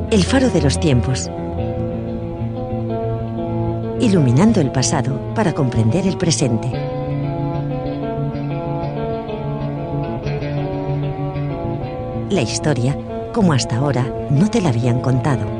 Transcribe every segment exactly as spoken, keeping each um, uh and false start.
El faro de los tiempos. Iluminando el pasado para comprender el presente. La historia, como hasta ahora no te la habían contado.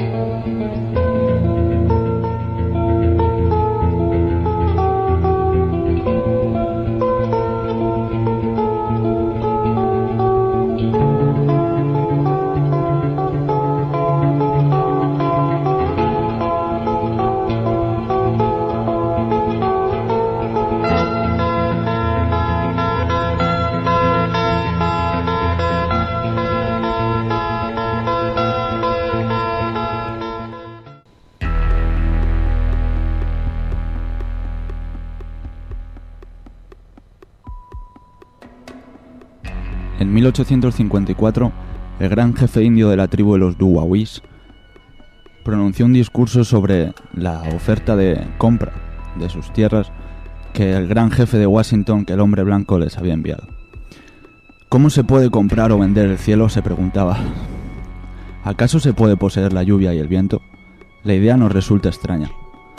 En mil ochocientos cincuenta y cuatro, el gran jefe indio de la tribu de los Duwawis pronunció un discurso sobre la oferta de compra de sus tierras que el gran jefe de Washington, que el hombre blanco, les había enviado. ¿Cómo se puede comprar o vender el cielo?, se preguntaba. ¿Acaso se puede poseer la lluvia y el viento? La idea nos resulta extraña.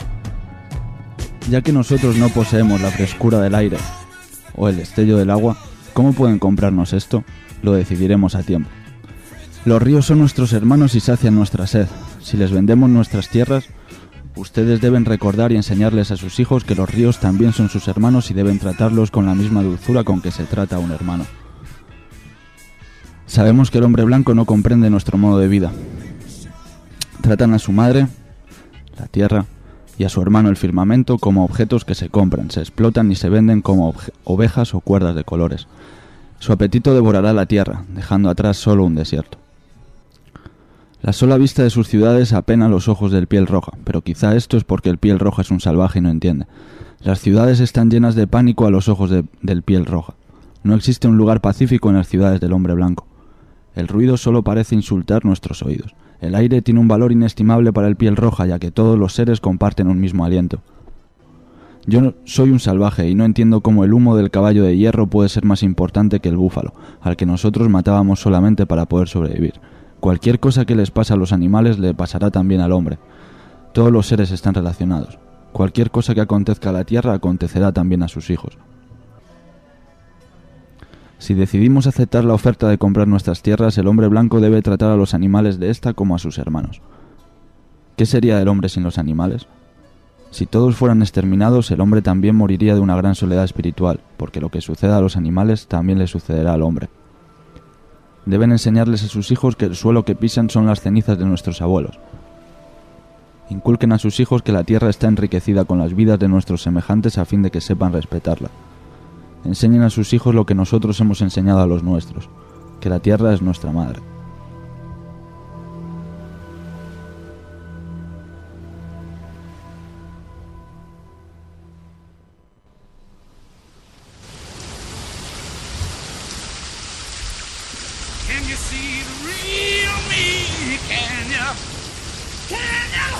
Ya que nosotros no poseemos la frescura del aire o el destello del agua, ¿cómo pueden comprarnos esto? Lo decidiremos a tiempo. Los ríos son nuestros hermanos y sacian nuestra sed. Si les vendemos nuestras tierras, ustedes deben recordar y enseñarles a sus hijos que los ríos también son sus hermanos y deben tratarlos con la misma dulzura con que se trata a un hermano. Sabemos que el hombre blanco no comprende nuestro modo de vida. Tratan a su madre, la tierra, y a su hermano el firmamento como objetos que se compran, se explotan y se venden como ovejas o cuerdas de colores. Su apetito devorará la tierra, dejando atrás solo un desierto. La sola vista de sus ciudades apena los ojos del piel roja, pero quizá esto es porque el piel roja es un salvaje y no entiende. Las ciudades están llenas de pánico a los ojos de, del piel roja. No existe un lugar pacífico en las ciudades del hombre blanco. El ruido solo parece insultar nuestros oídos. El aire tiene un valor inestimable para el piel roja, ya que todos los seres comparten un mismo aliento. Yo no, soy un salvaje y no entiendo cómo el humo del caballo de hierro puede ser más importante que el búfalo, al que nosotros matábamos solamente para poder sobrevivir. Cualquier cosa que les pasa a los animales le pasará también al hombre. Todos los seres están relacionados. Cualquier cosa que acontezca a la tierra acontecerá también a sus hijos. Si decidimos aceptar la oferta de comprar nuestras tierras, el hombre blanco debe tratar a los animales de esta como a sus hermanos. ¿Qué sería del hombre sin los animales? Si todos fueran exterminados, el hombre también moriría de una gran soledad espiritual, porque lo que suceda a los animales también le sucederá al hombre. Deben enseñarles a sus hijos que el suelo que pisan son las cenizas de nuestros abuelos. Inculquen a sus hijos que la tierra está enriquecida con las vidas de nuestros semejantes a fin de que sepan respetarla. Enseñen a sus hijos lo que nosotros hemos enseñado a los nuestros, que la tierra es nuestra madre. Can you see the real me? Can you? Can you?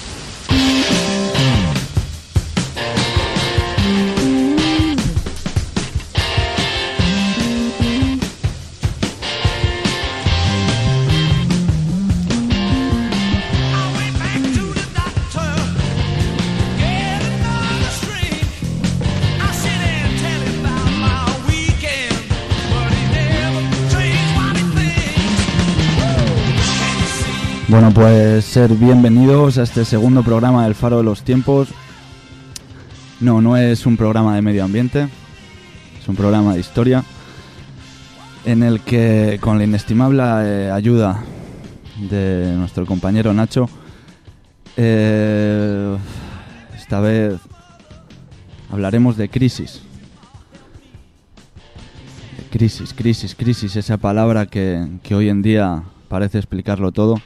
Bueno, pues ser bienvenidos a este segundo programa del Faro de los Tiempos. No, no es un programa de medio ambiente, es un programa de historia en el que, con la inestimable eh, ayuda de nuestro compañero Nacho, eh, esta vez hablaremos de crisis. De crisis, crisis, crisis, esa palabra que, que hoy en día parece explicarlo todo.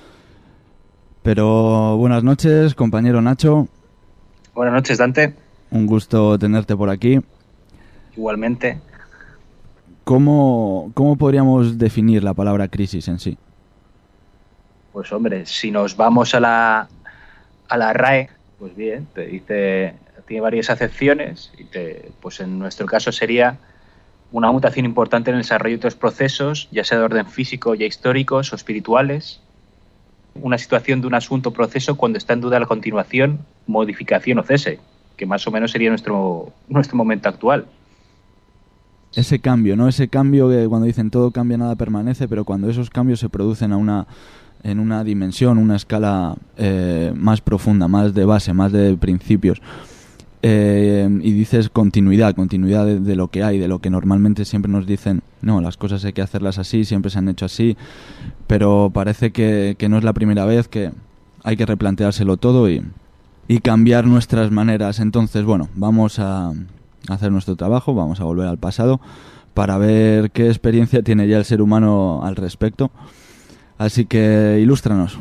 Pero buenas noches, compañero Nacho. Buenas noches, Dante. Un gusto tenerte por aquí. Igualmente. ¿Cómo, cómo podríamos definir la palabra crisis en sí? Pues hombre, si nos vamos a la, a la R A E, pues bien, te dice, tiene varias acepciones, y te, pues en nuestro caso sería una mutación importante en el desarrollo de otros procesos, ya sea de orden físico, ya históricos o espirituales, una situación de un asunto o proceso cuando está en duda la continuación, modificación o cese, que más o menos sería nuestro, nuestro momento actual. Ese cambio, ¿no? Ese cambio que cuando dicen todo cambia, nada permanece, pero cuando esos cambios se producen a una, en una dimensión, una escala eh, más profunda, más de base, más de principios, eh, y dices continuidad, continuidad de, de lo que hay, de lo que normalmente siempre nos dicen, no, las cosas hay que hacerlas así, siempre se han hecho así, pero parece que, que no es la primera vez, que hay que replanteárselo todo y, y cambiar nuestras maneras. Entonces, bueno, vamos a hacer nuestro trabajo, vamos a volver al pasado para ver qué experiencia tiene ya el ser humano al respecto. Así que ilústranos.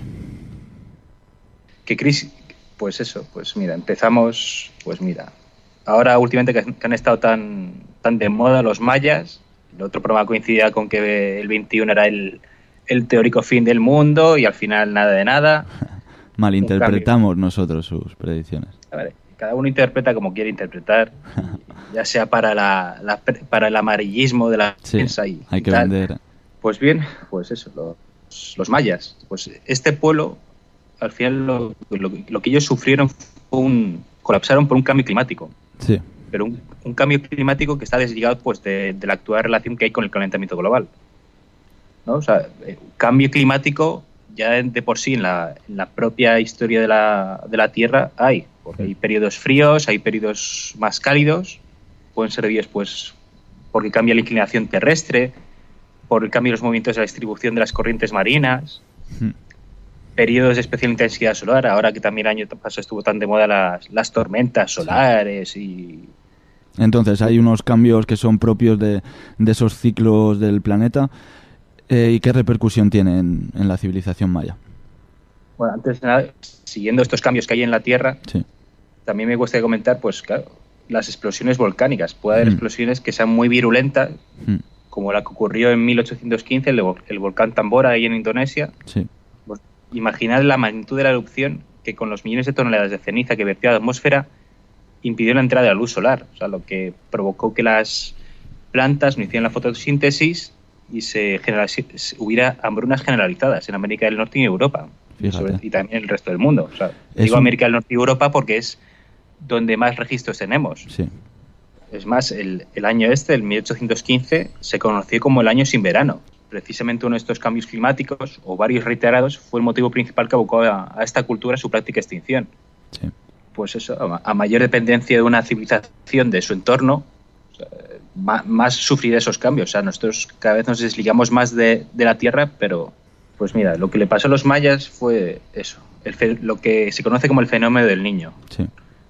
¿Qué crisis? Pues eso, pues mira, empezamos, pues mira, ahora últimamente que, que han estado tan, tan de moda los mayas, el otro programa coincidía con que el veintiuno era el, el teórico fin del mundo y al final nada de nada. Malinterpretamos nosotros sus predicciones. A ver, cada uno interpreta como quiere interpretar, ya sea para la, la para el amarillismo de la sí, prensa y, hay y que tal. vender. Pues bien, pues eso, los, los mayas. Pues este pueblo, al final, lo, lo, lo que ellos sufrieron fue un... colapsaron por un cambio climático. Sí. Pero un, un cambio climático que está desligado pues, de, de la actual relación que hay con el calentamiento global, ¿no? O sea, un cambio climático ya de por sí en la, en la propia historia de la, de la Tierra hay. Porque hay periodos fríos, hay periodos más cálidos, pueden ser días pues porque cambia la inclinación terrestre, por el cambio de los movimientos de la distribución de las corrientes marinas, mm. periodos de especial intensidad solar, ahora que también el año pasado estuvo tan de moda las, las tormentas solares sí. y... Entonces hay unos cambios que son propios de, de esos ciclos del planeta. Eh, ¿Y qué repercusión tiene en, en la civilización maya? Bueno, antes de nada, siguiendo estos cambios que hay en la Tierra, sí. también me gustaría comentar, pues claro, las explosiones volcánicas. Puede haber mm. explosiones que sean muy virulentas, mm. como la que ocurrió en mil ochocientos quince, el, el volcán Tambora ahí en Indonesia. Sí. Pues, imaginad la magnitud de la erupción que con los millones de toneladas de ceniza que vertió a la atmósfera impidió la entrada de la luz solar, o sea, lo que provocó que las plantas no hicieran la fotosíntesis y se hubiera hambrunas generalizadas en América del Norte y Europa. Sobre, y también el resto del mundo. O sea, digo un... América del Norte y Europa porque es donde más registros tenemos. Sí. Es más, el, el año este, el mil ochocientos quince, se conoció como el año sin verano. Precisamente uno de estos cambios climáticos, o varios reiterados, fue el motivo principal que abocó a, a esta cultura a su práctica extinción. Sí. Pues eso, a, a mayor dependencia de una civilización de su entorno, o sea, más, más sufrirá esos cambios. O sea, nosotros cada vez nos desligamos más de, de la Tierra, pero... Pues mira, lo que le pasó a los mayas fue eso, el fe, lo que se conoce como el fenómeno del Niño. Sí.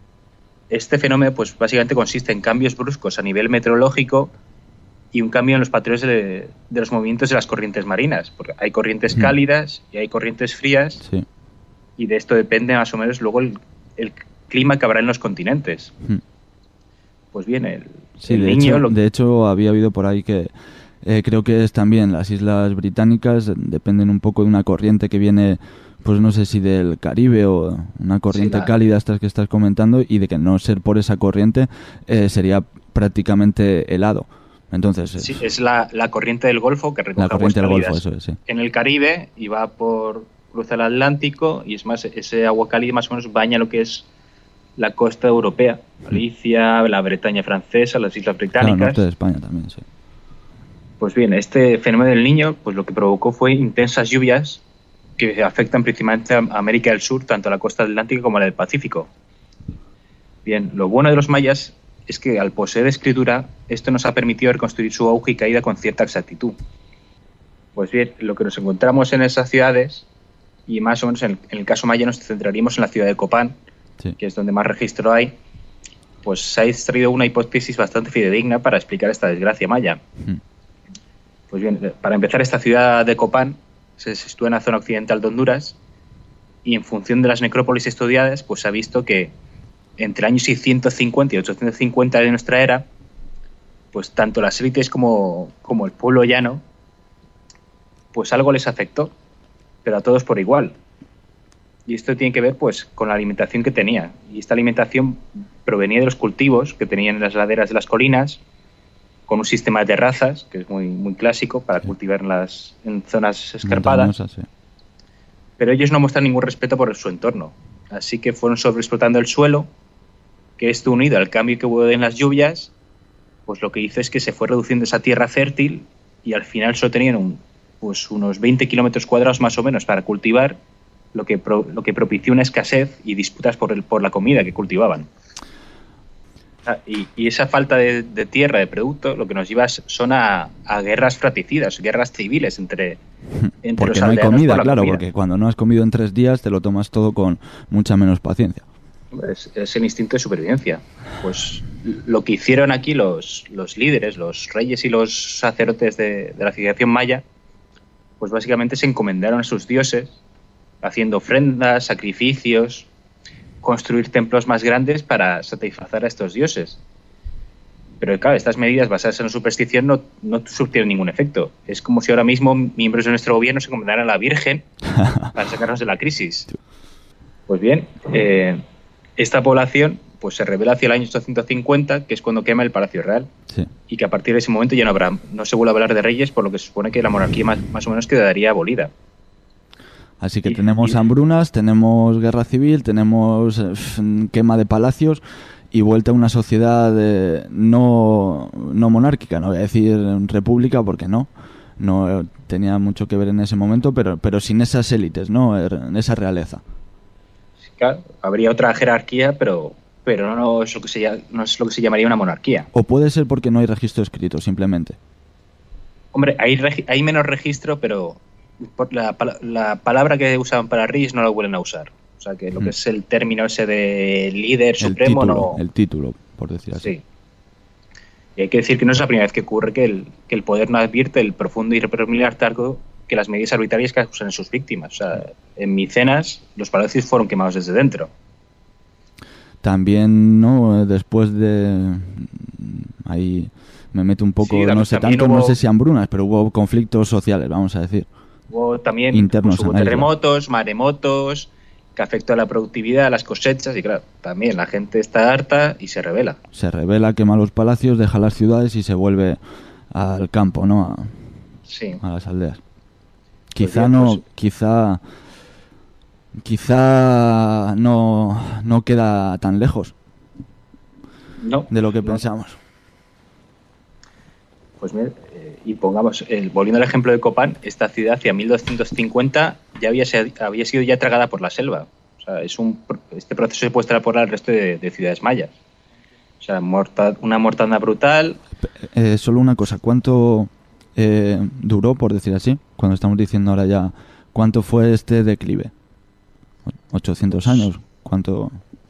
Este fenómeno pues básicamente consiste en cambios bruscos a nivel meteorológico y un cambio en los patrones de, de los movimientos de las corrientes marinas, porque hay corrientes mm. cálidas y hay corrientes frías, sí. y de esto depende más o menos luego el, el clima que habrá en los continentes. Mm. Pues bien, el, sí, el de Niño... Hecho, lo... De hecho, había habido por ahí que... Eh, creo que es también las Islas Británicas, dependen un poco de una corriente que viene, pues no sé si del Caribe o una corriente sí, la... cálida, estas que estás comentando, y de que no ser por esa corriente eh, sería prácticamente helado. Entonces sí, es, es la, la corriente del Golfo que recoge la corriente del cálidas Golfo, eso es, sí. en el Caribe y va por cruza el Atlántico, y es más, ese agua cálida más o menos baña lo que es la costa europea, Galicia, la Bretaña francesa, las Islas Británicas. Claro, norte de España también, sí. Pues bien, este fenómeno del Niño, pues lo que provocó fue intensas lluvias que afectan principalmente a América del Sur, tanto a la costa atlántica como a la del Pacífico. Bien, lo bueno de los mayas es que al poseer escritura, esto nos ha permitido reconstruir su auge y caída con cierta exactitud. Pues bien, lo que nos encontramos en esas ciudades, y más o menos en el, en el caso maya nos centraríamos en la ciudad de Copán, sí. que es donde más registro hay, pues se ha extraído una hipótesis bastante fidedigna para explicar esta desgracia maya. Mm. Pues bien, para empezar, esta ciudad de Copán se sitúa en la zona occidental de Honduras, y en función de las necrópolis estudiadas, pues se ha visto que entre años seiscientos cincuenta y ochocientos cincuenta de nuestra era, pues tanto las élites como, como el pueblo llano, pues algo les afectó, pero a todos por igual. Y esto tiene que ver pues con la alimentación que tenía. Y esta alimentación provenía de los cultivos que tenían en las laderas de las colinas, con un sistema de terrazas, que es muy, muy clásico para cultivar en, las, en zonas escarpadas. Sí. pero ellos no muestran ningún respeto por su entorno. Así que fueron sobreexplotando el suelo, que esto unido al cambio que hubo en las lluvias, pues lo que hizo es que se fue reduciendo esa tierra fértil y al final solo tenían un, pues unos veinte kilómetros cuadrados más o menos para cultivar, lo que, pro, lo que propició una escasez y disputas por, el, por la comida que cultivaban. Y, y esa falta de, de tierra, de producto, lo que nos lleva son a, a guerras fratricidas, guerras civiles entre, entre porque los no hay aldeanos comida, por la claro, comida. porque cuando no has comido en tres días te lo tomas todo con mucha menos paciencia. Es, es el instinto de supervivencia. Pues lo que hicieron aquí los, los líderes, los reyes y los sacerdotes de, de la civilización maya, pues básicamente se encomendaron a sus dioses, haciendo ofrendas, sacrificios, construir templos más grandes para satisfacer a estos dioses. Pero claro, estas medidas basadas en la superstición no, no surtieron ningún efecto. Es como si ahora mismo miembros de nuestro gobierno se encomendaran a la Virgen para sacarnos de la crisis. Pues bien, eh, esta población pues se revela hacia el año ochocientos cincuenta, que es cuando quema el Palacio Real, Sí. y que a partir de ese momento ya no habrá, no se vuelve a hablar de reyes, por lo que se supone que la monarquía más, más o menos quedaría abolida. Así que Y- tenemos y- hambrunas, tenemos guerra civil, tenemos eh, quema de palacios y vuelta a una sociedad eh, no, no monárquica, no voy a decir república porque no, no eh, tenía mucho que ver en ese momento, pero, pero sin esas élites, ¿no? Er- en esa realeza. Claro, habría otra jerarquía, pero, pero no, es lo que se, lla- no es lo que se llamaría una monarquía. O puede ser porque no hay registro escrito, simplemente. Hombre, hay, regi- hay menos registro, pero por la, pala- la palabra que usaban para reyes no la vuelven a usar. O sea, que lo Mm. que es el término ese de líder El supremo título, no... el título, por decir así. Sí. Y hay que decir que no es la primera vez que ocurre que el, que el poder no advierte el profundo y irreprimible hartazgo que las medidas arbitrarias causan en sus víctimas. O sea, en Micenas los palacios fueron quemados desde dentro. También, ¿no? Eh, Después de... Ahí me meto un poco, Sí, no sé también tanto, no hubo- sé si hambrunas, pero hubo conflictos sociales, vamos a decir. Hubo también Internos pues, hubo en la isla. terremotos, maremotos, que afectó a la productividad, a las cosechas, y claro, también la gente está harta y se rebela. Se revela, quema los palacios, deja las ciudades y se vuelve al campo, ¿no? Sí. A, a las aldeas. Quizá bien, no, pues- quizá... Quizá no, no queda tan lejos No, de lo que no. pensamos. Pues mira, eh, y pongamos, el, volviendo al ejemplo de Copán, esta ciudad hacia mil doscientos cincuenta ya había, se- había sido ya tragada por la selva. O sea, es un, pro- este proceso se puede extrapolar al resto de, de ciudades mayas. O sea, morta- una mortandad brutal. Eh, solo una cosa, ¿cuánto eh, duró, por decir así? Cuando estamos diciendo ahora ya, ¿cuánto fue este declive? ¿ochocientos años? ¿Cuánto?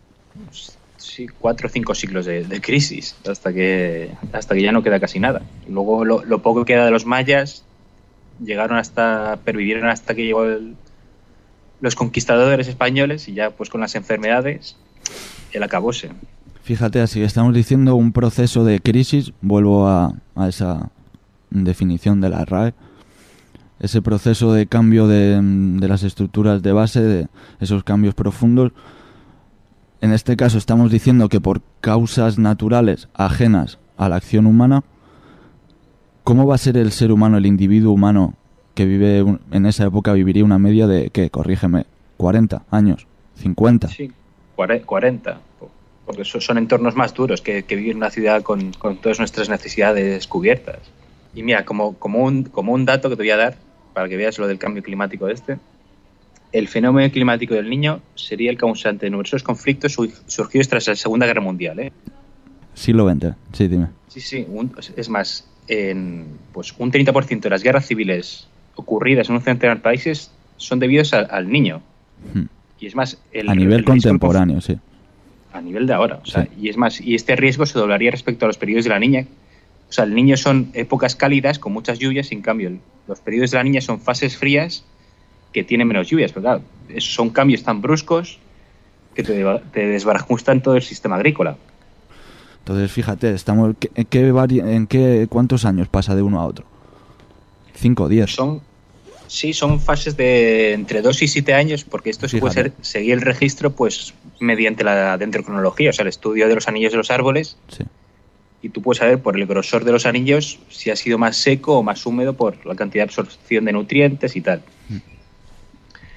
Sí, cuatro o cinco siglos de, de crisis, hasta que hasta que ya no queda casi nada. Luego lo, lo poco que queda de los mayas llegaron hasta, pervivieron hasta que llegó el- los conquistadores españoles y ya pues con las enfermedades el acabóse. Fíjate, así que estamos diciendo un proceso de crisis, vuelvo a, a esa definición de la R A E, ese proceso de cambio de, de las estructuras de base, de esos cambios profundos. En este caso estamos diciendo que por causas naturales ajenas a la acción humana, ¿cómo va a ser el ser humano, el individuo humano que vive un- en esa época viviría una media de, ¿qué? Corrígeme, cuarenta años, cincuenta? Sí, cuare- cuarenta, porque eso son entornos más duros que, que vivir en una ciudad con, con todas nuestras necesidades cubiertas. Y mira, como, como, un, como un dato que te voy a dar, para que veas lo del cambio climático este, el fenómeno climático del Niño sería el causante de numerosos conflictos su- surgidos tras la Segunda Guerra Mundial, ¿eh? Siglo veinte, sí, dime. Sí, sí, un- es más, en, pues un treinta por ciento de las guerras civiles ocurridas en un centenar de países son debidos a- al Niño. Hmm. Y es más, el, A nivel el riesgo de conf- contemporáneo, sí. a nivel de ahora. O sea, Sí. y es más, y este riesgo se doblaría respecto a los periodos de la niña. O sea, el niño son épocas cálidas con muchas lluvias, en cambio, el- los periodos de la niña son fases frías que tienen menos lluvias. Pero claro, esos son cambios tan bruscos que te, deba- te desbarajustan todo el sistema agrícola. Entonces, fíjate, estamos ¿qué, en, qué vari- en qué cuántos años pasa de uno a otro? Cinco, diez. Son, sí, son fases de entre dos y siete años, porque esto se puede Fíjate. ser, seguir el registro pues mediante la dendrocronología, o sea, el estudio de los anillos de los árboles. Sí. Y tú puedes saber por el grosor de los anillos si ha sido más seco o más húmedo por la cantidad de absorción de nutrientes y tal.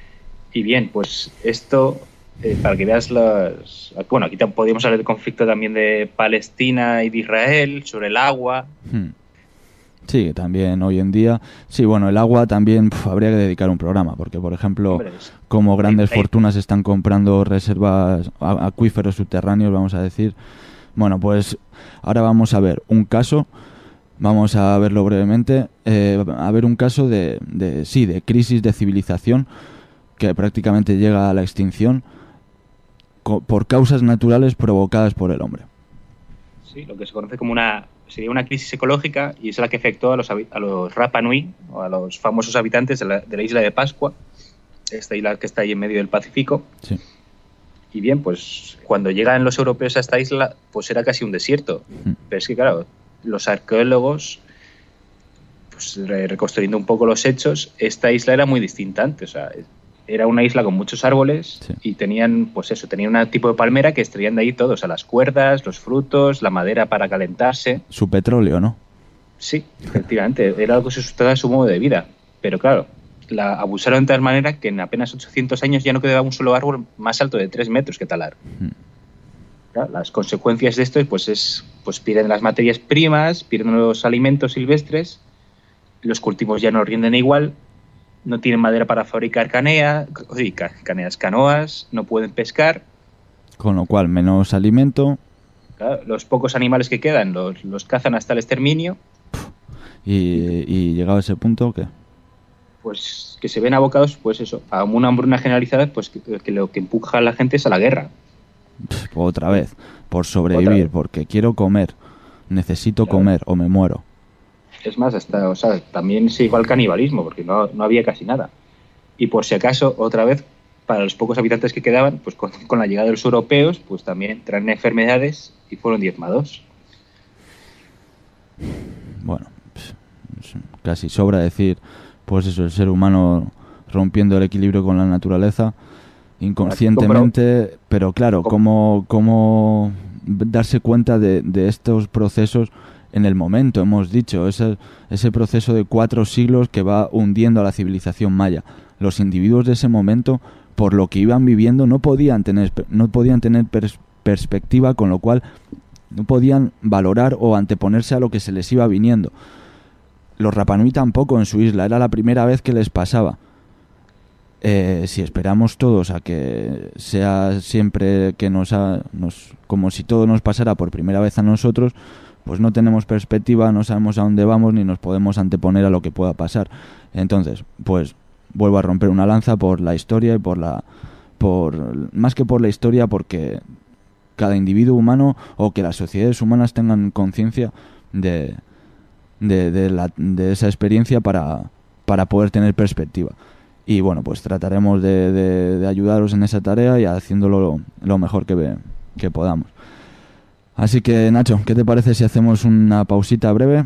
Y bien, pues esto, eh, para que veas las... Bueno, aquí tam- podríamos hablar del conflicto también de Palestina y de Israel, sobre el agua. Hmm. Sí, también hoy en día. Sí, bueno, el agua también pf, habría que dedicar un programa, porque, por ejemplo, Hombre, es- como grandes hay- fortunas están comprando reservas, a- acuíferos subterráneos, vamos a decir. Bueno, pues ahora vamos a ver un caso, vamos a verlo brevemente, eh, a ver un caso de, de, sí, de crisis de civilización que prácticamente llega a la extinción co- por causas naturales provocadas por el hombre. Sí, lo que se conoce como una... Sería una crisis ecológica y es la que afectó a los, habi- a los Rapa Nui, o a los famosos habitantes de la, de la isla de Pascua, esta isla que está ahí en medio del Pacífico. Sí. Y bien, pues cuando llegan los europeos a esta isla, pues era casi un desierto. Mm. Pero es que, claro, los arqueólogos, pues re- reconstruyendo un poco los hechos, esta isla era muy distinta antes. O sea, era una isla con muchos árboles Sí. y tenían, pues eso, tenían un tipo de palmera que extraían de ahí todo, o sea, las cuerdas, los frutos, la madera para calentarse. Su petróleo, ¿no? Sí, efectivamente, era algo que se sustentaba su modo de vida. Pero claro, la abusaron de tal manera que en apenas ochocientos años ya no quedaba un solo árbol más alto de tres metros que talar. Mm. Claro, las consecuencias de esto pues es pues pierden las materias primas, pierden los alimentos silvestres, los cultivos ya no rinden igual, no tienen madera para fabricar canea, uy, ca- caneas, canoas, no pueden pescar. Con lo cual, menos alimento Claro, los pocos animales que quedan los, los cazan hasta el exterminio, y, y llegado a ese punto, ¿qué? pues que se ven abocados pues eso, a una hambruna generalizada, pues que, que lo que empuja a la gente es a la guerra. Pff, Otra vez, por sobrevivir, Otra vez. porque quiero comer, necesito Claro. comer o me muero. Es más, hasta, o sea, también se llegó al canibalismo, porque no, no había casi nada. Y por si acaso, otra vez, para los pocos habitantes que quedaban, pues con, con la llegada de los europeos, pues también traen enfermedades y fueron diezmados. Bueno, pff, es- casi sobra decir, pues eso, el ser humano rompiendo el equilibrio con la naturaleza inconscientemente, pero claro, cómo, cómo darse cuenta de, de estos procesos en el momento, hemos dicho, ese, ese proceso de cuatro siglos que va hundiendo a la civilización maya. Los individuos de ese momento, por lo que iban viviendo, no podían tener, no podían tener pers- perspectiva, con lo cual no podían valorar o anteponerse a lo que se les iba viniendo. Los Rapa Nui tampoco en su isla, era la primera vez que les pasaba. Eh, si esperamos todos a que sea siempre que nos, ha, nos como si todo nos pasara por primera vez a nosotros, pues no tenemos perspectiva, no sabemos a dónde vamos ni nos podemos anteponer a lo que pueda pasar. Entonces, pues vuelvo a romper una lanza por la historia y por la por más que por la historia, porque cada individuo humano o que las sociedades humanas tengan conciencia de de, de, la, de esa experiencia para, para poder tener perspectiva. Y bueno, pues trataremos de, de, de ayudaros en esa tarea y haciéndolo lo, lo mejor que, ve, que podamos. Así que, Nacho, ¿qué te parece si hacemos una pausita breve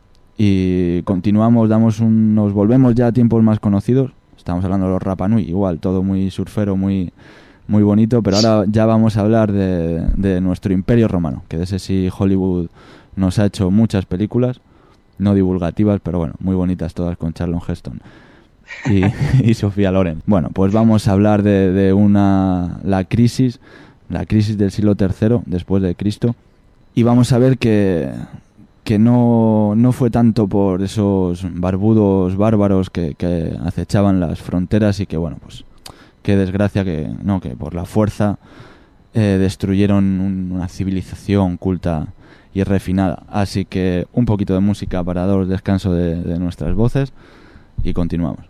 y continuamos, damos un, nos volvemos ya a tiempos más conocidos? Estamos hablando de los Rapa Nui, igual, todo muy surfero, muy, muy bonito, pero ahora ya vamos a hablar de, de nuestro Imperio Romano, que de ese sí Hollywood nos ha hecho muchas películas, no divulgativas, pero bueno, muy bonitas todas con Charlton Heston y, y Sofía Loren. Bueno, pues vamos a hablar de, de una la crisis, la crisis del siglo tercero después de Cristo, y vamos a ver que que no, no fue tanto por esos barbudos bárbaros que, que acechaban las fronteras y que, bueno, pues qué desgracia que no que por la fuerza eh, destruyeron un, una civilización culta y refinada. Así que un poquito de música para dar descanso de, de nuestras voces y continuamos.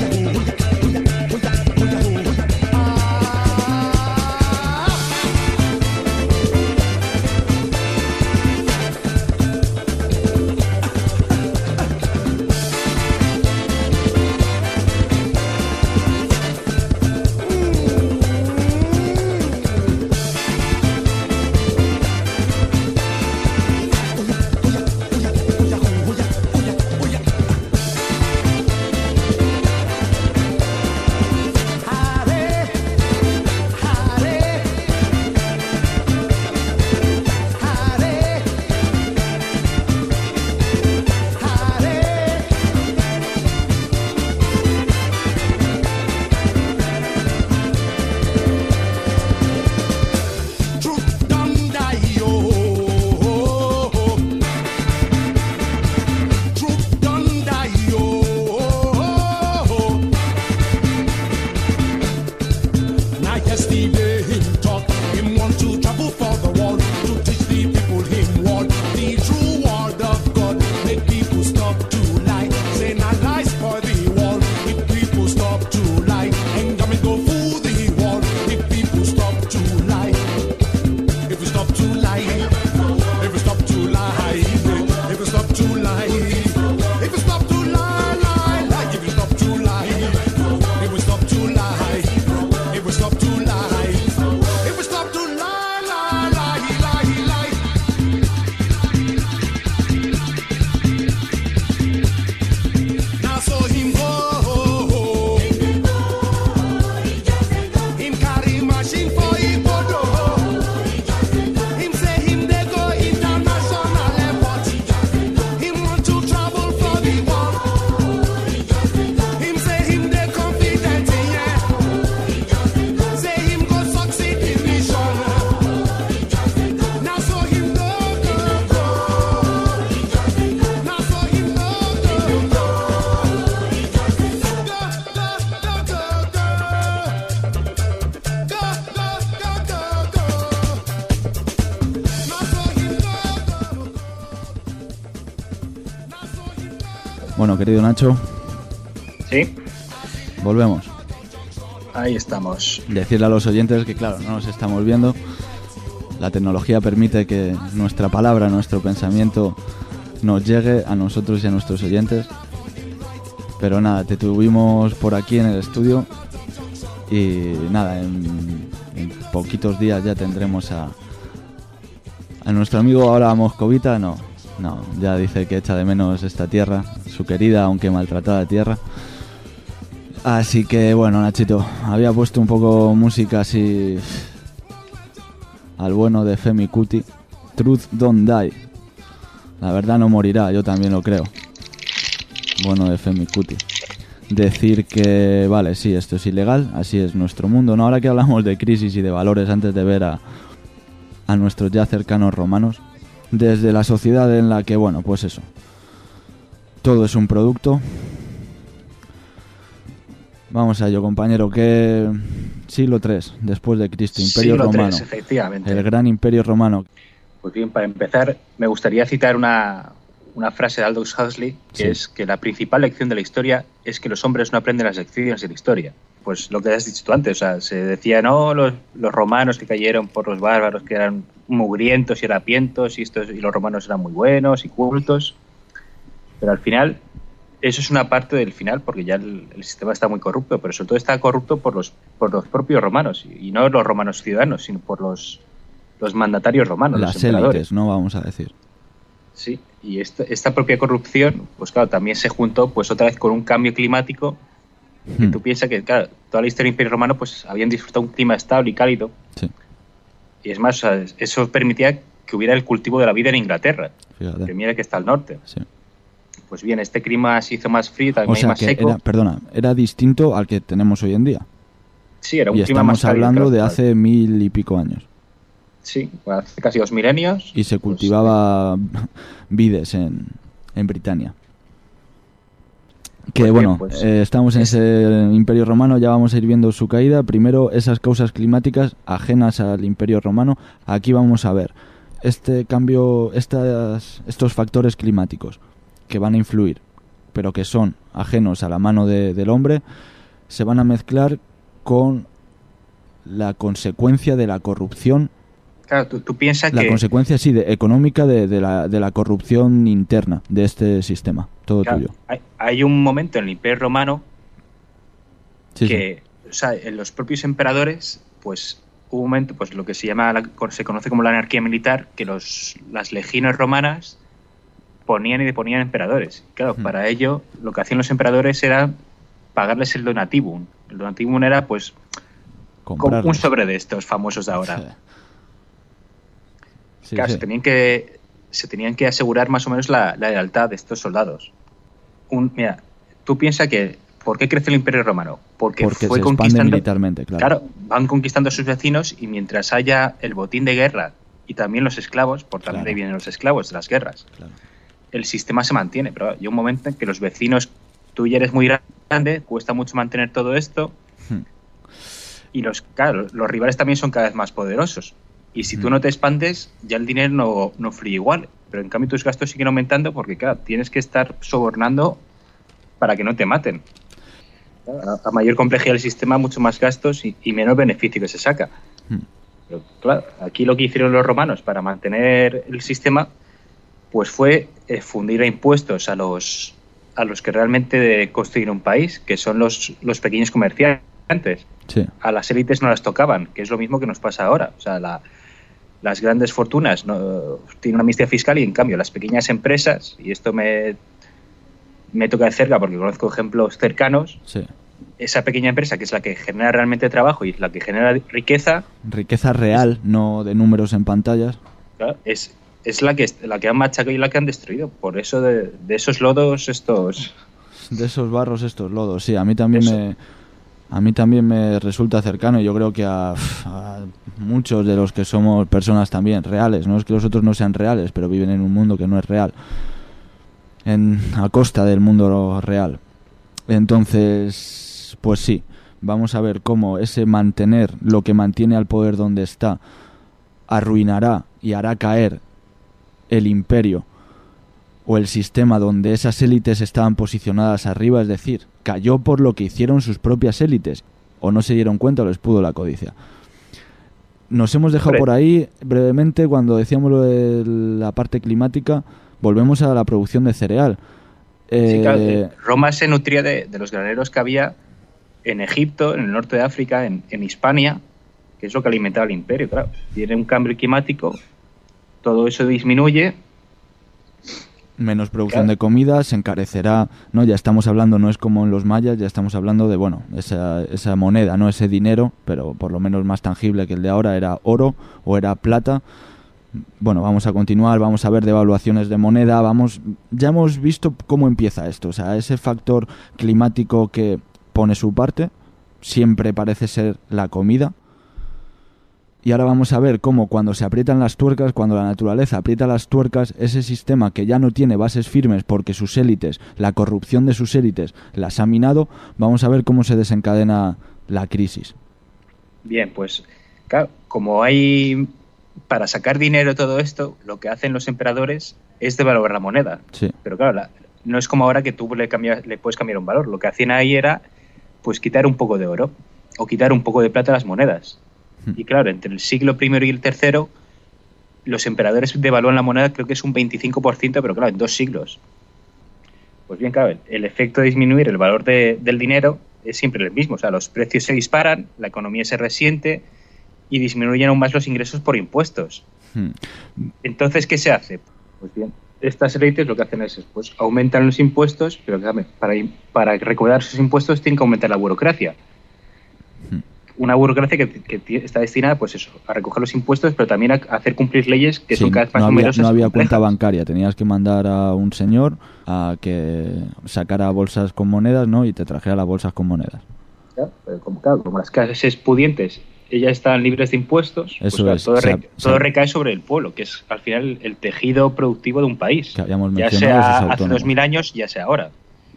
Ah Bueno, querido Nacho, ¿Sí? volvemos. Ahí estamos. Decirle a los oyentes que, claro, no nos estamos viendo. La tecnología permite que nuestra palabra, nuestro pensamiento nos llegue a nosotros y a nuestros oyentes. Pero nada, te tuvimos por aquí en el estudio y nada, en, en poquitos días ya tendremos a, a nuestro amigo ahora Moscovita. No, no, ya dice que echa de menos esta tierra, su querida aunque maltratada tierra. Así que bueno, Nachito, había puesto un poco música así al bueno de Femi Kuti. Truth don't die. La verdad no morirá, yo también lo creo. Bueno de Femi Kuti. Decir que, vale, sí, esto es ilegal, así es nuestro mundo, ¿no? Ahora que hablamos de crisis y de valores, antes de ver a, a nuestros ya cercanos romanos, desde la sociedad en la que, bueno, pues eso, todo es un producto. Vamos a ello, compañero, que siglo tercero, después de Cristo, Imperio Siglo Romano. tres, efectivamente. El gran Imperio Romano. Pues bien, para empezar, me gustaría citar una, una frase de Aldous Huxley, que Sí. es que la principal lección de la historia es que los hombres no aprenden las lecciones de la historia. Pues lo que has dicho tú antes, o sea, se decía, no, los, los romanos que cayeron por los bárbaros, que eran mugrientos y harapientos, y, estos, y los romanos eran muy buenos y cultos. Pero al final, eso es una parte del final, porque ya el, el sistema está muy corrupto, pero sobre todo está corrupto por los, por los propios romanos, y, y no los romanos ciudadanos, sino por los, los mandatarios romanos, Las los emperadores. élites, ¿no? Vamos a decir. Sí, y esta, esta propia corrupción, pues claro, también se juntó pues otra vez con un cambio climático, que Hmm. tú piensas que, claro, toda la historia del Imperio Romano pues habían disfrutado un clima estable y cálido, Sí, y es más, o sea, eso permitía que hubiera el cultivo de la vida en Inglaterra, fíjate. que mira que está al norte. Sí. Pues bien, este clima se hizo más frío, también O sea más que seco. era, perdona, era distinto al que tenemos hoy en día. Sí, era un Y clima más estamos cálido, hablando claro, de claro. hace mil y pico años. Sí, bueno, hace casi dos milenios. Y se pues, cultivaba vides en, en Britania. Que Pues bueno, bien, pues, eh, estamos en es- ese Imperio Romano, ya vamos a ir viendo su caída. Primero, esas causas climáticas ajenas al Imperio Romano. Aquí vamos a ver este cambio, estas, estos factores climáticos que van a influir, pero que son ajenos a la mano de- del hombre, se van a mezclar con la consecuencia de la corrupción. claro, tú, tú piensas La que consecuencia, sí, de, económica de, de, la, de la corrupción interna de este sistema. Todo claro, tuyo. hay, hay un momento en el Imperio Romano Sí, sí. que, o sea, en los propios emperadores, pues hubo un momento, pues lo que se llama, la- se conoce como la anarquía militar, que los, las legiones romanas ponían y deponían emperadores. Claro, Hmm. para ello, lo que hacían los emperadores era pagarles el donativum. El donativum era, pues, como un Comprarlos. sobre de estos famosos de ahora. Sí. Sí, Claro, sí. se tenían que se tenían que asegurar más o menos la, la lealtad de estos soldados. Un, mira, tú piensas que ¿por qué crece el Imperio Romano? Porque, Porque fue se expande conquistando, militarmente, claro. claro, van conquistando a sus vecinos y mientras haya el botín de guerra y también los esclavos, por también Claro. de ahí vienen los esclavos de las guerras, Claro. el sistema se mantiene. Pero hay un momento en que los vecinos, tú ya eres muy grande, cuesta mucho mantener todo esto Hmm. y los, claro, los rivales también son cada vez más poderosos. Y si tú Mm. no te expandes, ya el dinero no, no fluye igual. Pero en cambio tus gastos siguen aumentando porque, claro, tienes que estar sobornando para que no te maten. A, a mayor complejidad del sistema, mucho más gastos y, y menos beneficio que se saca. Hmm. Pero claro, aquí lo que hicieron los romanos para mantener el sistema, pues fue eh, fundir a impuestos a los, a los que realmente construyen un país, que son los, los pequeños comerciantes. Sí. A las élites no las tocaban, que es lo mismo que nos pasa ahora. O sea, la, las grandes fortunas no tienen una amnistía fiscal y en cambio las pequeñas empresas, y esto me, me toca de cerca porque conozco ejemplos cercanos, Sí. esa pequeña empresa que es la que genera realmente trabajo y la que genera riqueza, Riqueza real, no de números en pantallas. claro, es, es la que la que han machacado y la que han destruido. Por eso de, de esos lodos estos... De esos barros, estos lodos. Sí, a mí también Eso. me... A mí también me resulta cercano y yo creo que a, a muchos de los que somos personas también reales, no es que los otros no sean reales, pero viven en un mundo que no es real, en, a costa del mundo real. Entonces, pues sí, vamos a ver cómo ese mantener lo que mantiene al poder donde está arruinará y hará caer el imperio o el sistema donde esas élites estaban posicionadas arriba, es decir, cayó por lo que hicieron sus propias élites, o no se dieron cuenta o les pudo la codicia. Nos hemos dejado Hombre. por ahí brevemente cuando decíamos lo de la parte climática, volvemos a la producción de cereal. Eh, Sí, claro, eh, Roma se nutría de, de los graneros que había en Egipto, en el norte de África, en, en Hispania, que es lo que alimentaba el imperio, claro. Tiene un cambio climático, todo eso disminuye. menos producción Claro. de comida, se encarecerá, ¿no? Ya estamos hablando, no es como en los mayas, ya estamos hablando de, bueno, esa, esa moneda, no ese dinero, pero por lo menos más tangible que el de ahora, era oro o era plata. Bueno, vamos a continuar, vamos a ver devaluaciones de moneda, vamos, ya hemos visto cómo empieza esto, o sea, ese factor climático que pone su parte, siempre parece ser la comida. Y ahora vamos a ver cómo cuando se aprietan las tuercas, cuando la naturaleza aprieta las tuercas, ese sistema que ya no tiene bases firmes porque sus élites, la corrupción de sus élites las ha minado, vamos a ver cómo se desencadena la crisis. Bien, pues claro, como hay para sacar dinero todo esto, lo que hacen los emperadores es devaluar la moneda. Sí. Pero claro, la- no es como ahora que tú le, cambias, le puedes cambiar un valor. Lo que hacían ahí era pues quitar un poco de oro o quitar un poco de plata a las monedas. Y claro, entre el siglo primero y el tercero, los emperadores devalúan la moneda, creo que es un veinticinco por ciento, pero claro, en dos siglos. Pues bien, claro, el, el efecto de disminuir el valor de- del dinero es siempre el mismo. O sea, los precios se disparan, la economía se resiente y disminuyen aún más los ingresos por impuestos. Hmm. Entonces, ¿qué se hace? Pues bien, estas élites lo que hacen es, pues, aumentan los impuestos, pero claro, para, para recaudar esos impuestos tienen que aumentar la burocracia. Hmm. Una burocracia que, que ti- está destinada, pues eso, a recoger los impuestos, pero también a, a hacer cumplir leyes que Sí, son cada vez más no había, numerosas. no y había complejas. cuenta bancaria, tenías que mandar a un señor a que sacara bolsas con monedas, ¿no? Y te trajera las bolsas con monedas. Claro, pero como, claro, como las clases pudientes, ellas están libres de impuestos, pues, Eso claro, es, todo, o sea, re- o sea- todo recae sobre el pueblo, que es al final el tejido productivo de un país. Que habíamos Ya mencionado, esos sea hace autónomos. dos mil años, ya sea ahora.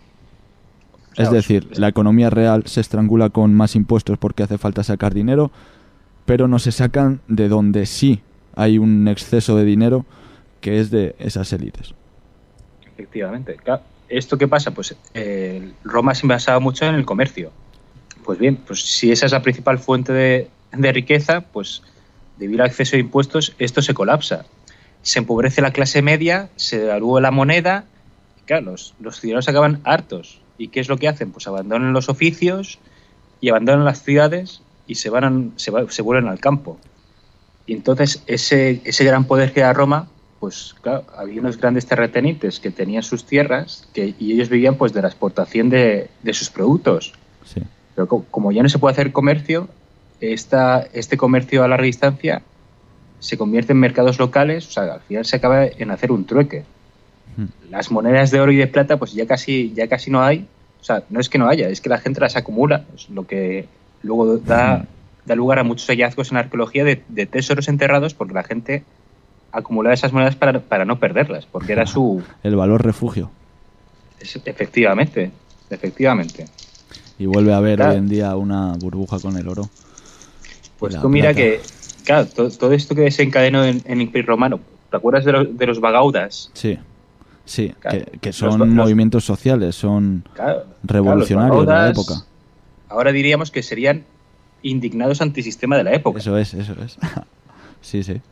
O sea, Es decir, os- la economía real se estrangula con más impuestos porque hace falta sacar dinero, pero no se sacan de donde sí hay un exceso de dinero, que es de esas élites. Efectivamente. Claro, ¿esto qué pasa? Pues eh, Roma se basaba mucho en el comercio. Pues bien, pues si esa es la principal fuente de, de riqueza, pues debido al exceso de impuestos, esto se colapsa. Se empobrece la clase media, se devalúa la moneda, y claro, los, los ciudadanos acaban hartos. ¿Y qué es lo que hacen? Pues abandonan los oficios y abandonan las ciudades y se van a- se, va- se vuelven al campo. Y entonces ese, ese gran poder que era Roma, pues claro, había unos grandes terratenientes que tenían sus tierras que, y ellos vivían pues de la exportación de, de sus productos. Sí. Pero co- como ya no se puede hacer comercio, esta, este comercio a larga distancia se convierte en mercados locales, o sea, al final se acaba en hacer un trueque. Hmm. Las monedas de oro y de plata pues ya casi, ya casi no hay, o sea, no es que no haya, es que la gente las acumula, es lo que luego da, Hmm. da lugar a muchos hallazgos en arqueología de, de tesoros enterrados porque la gente acumulaba esas monedas para, para no perderlas, porque era su... El valor refugio. es- efectivamente, efectivamente. Y vuelve a haber Claro. hoy en día una burbuja con el oro. Pues Y la tú mira plata. que, claro, todo, todo esto que desencadenó en, en el Imperio Romano, ¿te acuerdas de, los- de los vagaudas? Sí, sí, Claro. que, que Los- son los- movimientos sociales, son Claro, revolucionarios claro, de la los vagaudas, época. Ahora diríamos que serían indignados antisistema de la época. Eso es, eso es. Sí, sí.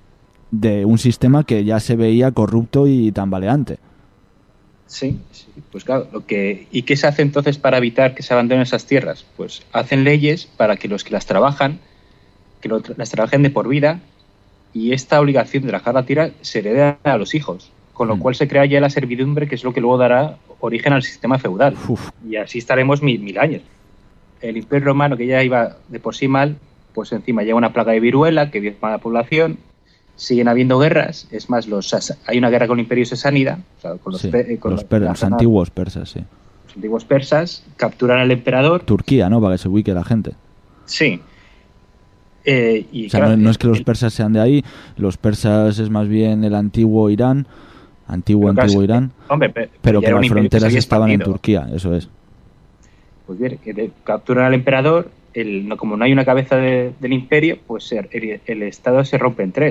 De un sistema que ya se veía corrupto y tambaleante. Sí, sí, pues claro, lo que ¿y qué se hace entonces para evitar que se abandonen esas tierras? Pues hacen leyes para que los que las trabajan, que lo- las trabajen de por vida, y esta obligación de trabajar la tierra se hereda a los hijos, con lo Mm. cual se crea ya la servidumbre, que es lo que luego dará origen al sistema feudal. Uf, Y así estaremos mil, mil años. El Imperio Romano, que ya iba de por sí mal, pues encima llega una plaga de viruela que diezma a la población. Siguen habiendo guerras. Es más, los sas- hay una guerra con el Imperio Sasánida, o sea, con los, sí, pe- eh, con los, la- per- la los zona- antiguos persas, sí. los antiguos persas. Capturan al emperador. Turquía, ¿no? Para que se ubique la gente. Sí. Eh, y O sea, claro, no, no es que los el- persas sean de ahí, los persas es más bien el antiguo Irán, antiguo, pero claro, antiguo sí, Irán, hombre, pe- pero ya que era un las imperio que se fronteras había estaban en expandido. Turquía, eso es. Pues bien, que de- capturan al emperador. El, no, como no hay una cabeza de- del imperio, pues el, el Estado se rompe en tres.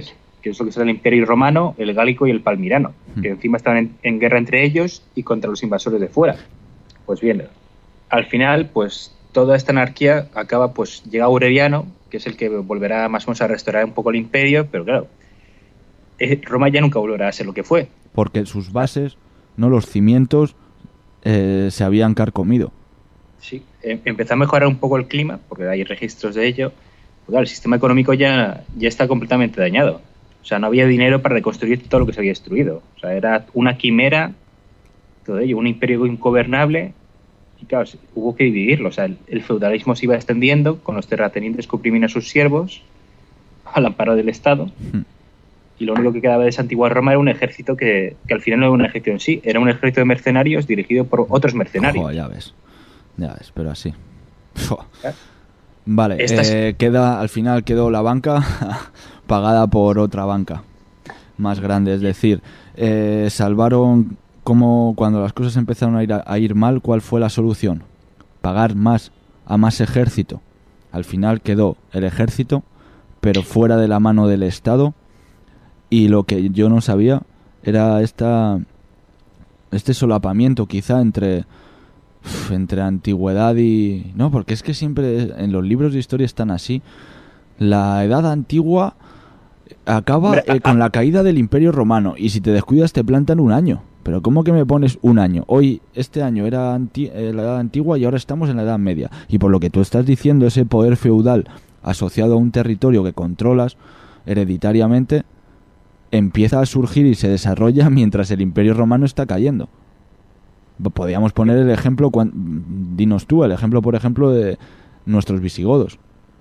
que es lo que es el Imperio Romano, el Gálico y el Palmirano, Hmm. que encima estaban en, en guerra entre ellos y contra los invasores de fuera. Pues bien, al final, pues toda esta anarquía acaba, pues llega Aureliano, que es el que volverá más o menos a restaurar un poco el imperio, pero claro, eh, Roma ya nunca volverá a ser lo que fue. Porque sus bases, no los cimientos, eh, se habían carcomido. Sí, em- empezó a mejorar un poco el clima, porque hay registros de ello. Pues claro, el sistema económico ya, ya está completamente dañado. O sea, no había dinero para reconstruir todo lo que se había destruido. O sea, era una quimera, todo ello, un imperio ingobernable. Y claro, se- hubo que dividirlo. O sea, el, el feudalismo se iba extendiendo, con los terratenientes que oprimían a sus siervos, al amparo del Estado. Hmm. Y lo único que quedaba de esa antigua Roma era un ejército que, que al final no era un ejército en sí, era un ejército de mercenarios dirigido por otros mercenarios. Joder, ya ves. Ya ves, pero así. Fua. Claro. Vale, Estas- eh, queda, al final quedó la banca pagada por otra banca más grande. Es decir, eh, salvaron como cuando las cosas empezaron a ir, a, a ir mal, ¿cuál fue la solución? Pagar más a más ejército. Al final quedó el ejército, pero fuera de la mano del Estado. Y lo que yo no sabía era esta este solapamiento quizá entre uf, entre antigüedad y... No, porque es que siempre en los libros de historia están así. La edad antigua acaba Hombre, eh, con la caída del Imperio Romano y si te descuidas te plantan un año. Pero ¿cómo que me pones un año? Hoy, este año era anti- eh, la edad antigua y ahora estamos en la Edad Media. Y por lo que tú estás diciendo, ese poder feudal asociado a un territorio que controlas hereditariamente empieza a surgir y se desarrolla mientras el Imperio Romano está cayendo. Podríamos poner el ejemplo, cuan- dinos tú, el ejemplo, por ejemplo, de nuestros visigodos.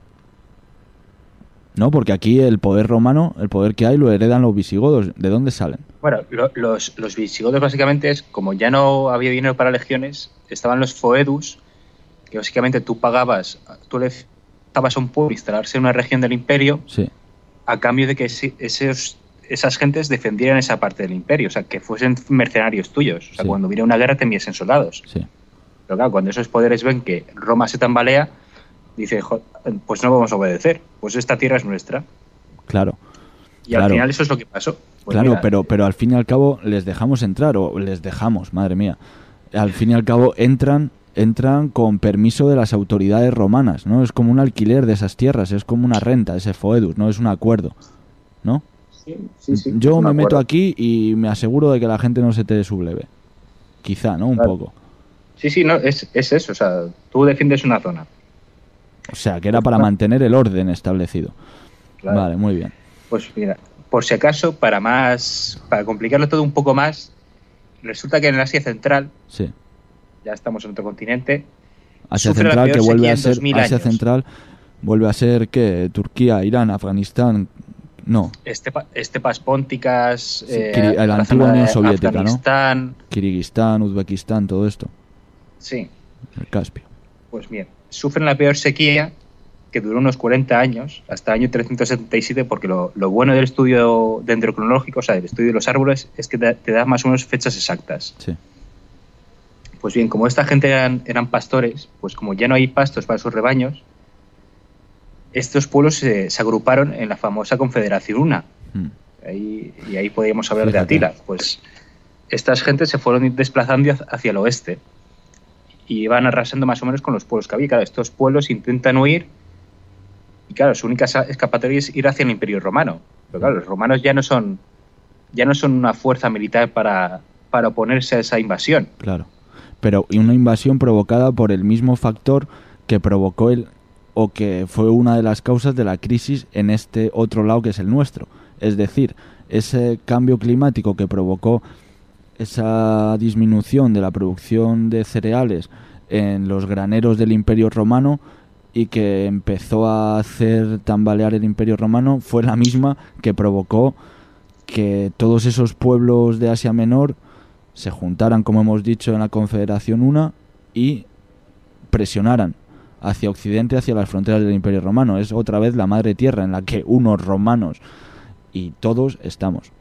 ¿No? Porque aquí el poder romano, el poder que hay, lo heredan los visigodos. ¿De dónde salen? Bueno, lo- los, los visigodos básicamente es, como ya no había dinero para legiones, estaban los foedus, que básicamente tú pagabas, tú le dabas a un pueblo instalarse en una región del imperio Sí, a cambio de que ese- esos, esas gentes defendieran esa parte del imperio, o sea, que fuesen mercenarios tuyos. O sea, Sí. cuando hubiera una guerra te enviasen soldados. sí. Pero claro, cuando esos poderes ven que Roma se tambalea, dice, "Jo, pues no vamos a obedecer, pues esta tierra es nuestra". Claro. Y al Claro. final eso es lo que pasó. Pues Claro, mira, pero, pero al fin y al cabo les dejamos entrar, o les dejamos, madre mía. Al fin y al cabo entran entran con permiso de las autoridades romanas, ¿no? Es como un alquiler de esas tierras, es como una renta, ese foedus, no es un acuerdo, ¿no? sí, sí, sí, Yo es me un meto acuerdo. aquí y me aseguro de que la gente no se te subleve. Quizá, ¿no? Un Claro. poco. Sí, sí, no, es, es eso, o sea, tú defiendes una zona. O sea, que era para mantener el orden establecido. Claro. Vale, muy bien. Pues mira, por si acaso, para más, para complicarlo todo un poco más, resulta que en el Asia Central, Sí. ya estamos en otro continente, Asia sufre la Central, peor que vuelve sequía a en ser dos mil Asia años. Central, vuelve a ser ¿qué? Turquía, Irán, Afganistán. No, estepa- estepas pónticas, Sí, eh, Kiri- la la antigua zona de Unión Soviética, ¿no? Afganistán, Kirguistán, Uzbekistán, todo esto. sí, El Caspio. pues bien, sufren la peor sequía que duró unos cuarenta años, hasta el año trescientos setenta y siete, porque lo, lo bueno del estudio dendrocronológico, o sea, del estudio de los árboles, es que te, te da más o menos fechas exactas. Sí. Pues bien, como esta gente eran, eran pastores, pues como ya no hay pastos para sus rebaños, estos pueblos se, se agruparon en la famosa Confederación Una. Mm. Ahí, y ahí podríamos hablar de Fíjate. Atila. Pues estas gentes se fueron desplazando hacia- hacia el oeste y iban arrasando más o menos con los pueblos que había. Claro, estos pueblos intentan huir y claro, su única sa- escapatoria es ir hacia el Imperio Romano. Pero claro, los romanos ya no son ya no son una fuerza militar para, para oponerse a esa invasión. Claro. Pero y una invasión provocada por el mismo factor que provocó el o que fue una de las causas de la crisis en este otro lado que es el nuestro. Es decir, ese cambio climático que provocó esa disminución de la producción de cereales en los graneros del Imperio Romano y que empezó a hacer tambalear el Imperio Romano fue la misma que provocó que todos esos pueblos de Asia Menor se juntaran, como hemos dicho, en la Confederación Una y presionaran hacia Occidente, hacia las fronteras del Imperio Romano. Es otra vez la madre tierra en la que unos romanos y todos estamos.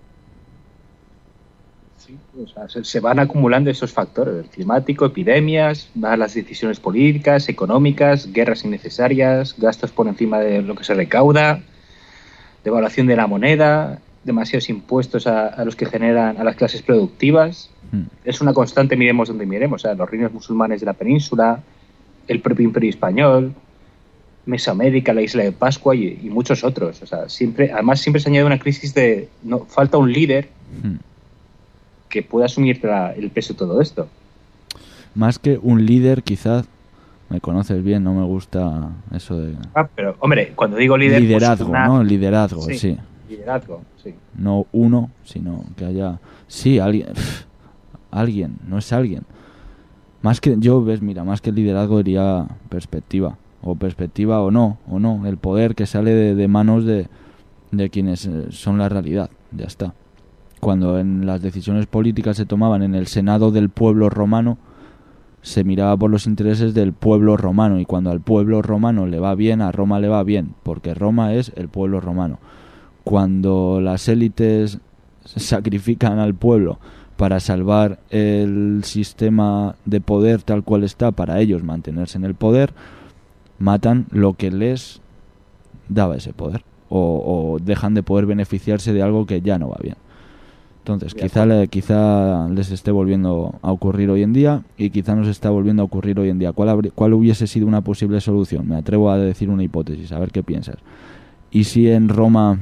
Sí, o sea, se, se van acumulando esos factores, el climático, epidemias, malas decisiones políticas, económicas, guerras innecesarias, gastos por encima de lo que se recauda, devaluación de la moneda, demasiados impuestos a, a los que generan a las clases productivas. Mm. Es una constante, miremos donde miremos. O sea, los reinos musulmanes de la península, el propio Imperio Español, Mesoamérica, la isla de Pascua y, y muchos otros. O sea, siempre, además siempre se añade una crisis de no falta un líder Mm. que pueda asumir la- el peso de todo esto. Más que un líder, quizás, me conoces bien, no me gusta eso de Ah, pero hombre, cuando digo líder, pues, liderazgo, una- ¿no? Liderazgo, Sí. sí. liderazgo, sí. No uno, sino que haya... Sí, alguien... pff, alguien, no es alguien. Más que... Yo, ves, mira, más que liderazgo diría perspectiva. O perspectiva o no, o no. El poder que sale de, de manos de, de quienes eh, son la realidad. Ya está. Cuando en las decisiones políticas se tomaban en el Senado del pueblo romano, se miraba por los intereses del pueblo romano, y cuando al pueblo romano le va bien, a Roma le va bien, porque Roma es el pueblo romano. Cuando las élites sacrifican al pueblo para salvar el sistema de poder tal cual está, para ellos mantenerse en el poder, matan lo que les daba ese poder, o, o dejan de poder beneficiarse de algo que ya no va bien. Entonces, De quizá, le- quizá les esté volviendo a ocurrir hoy en día, y quizá nos está volviendo a ocurrir hoy en día. ¿Cuál, habrí- cuál hubiese sido una posible solución? Me atrevo a decir una hipótesis, a ver qué piensas. ¿Y si en Roma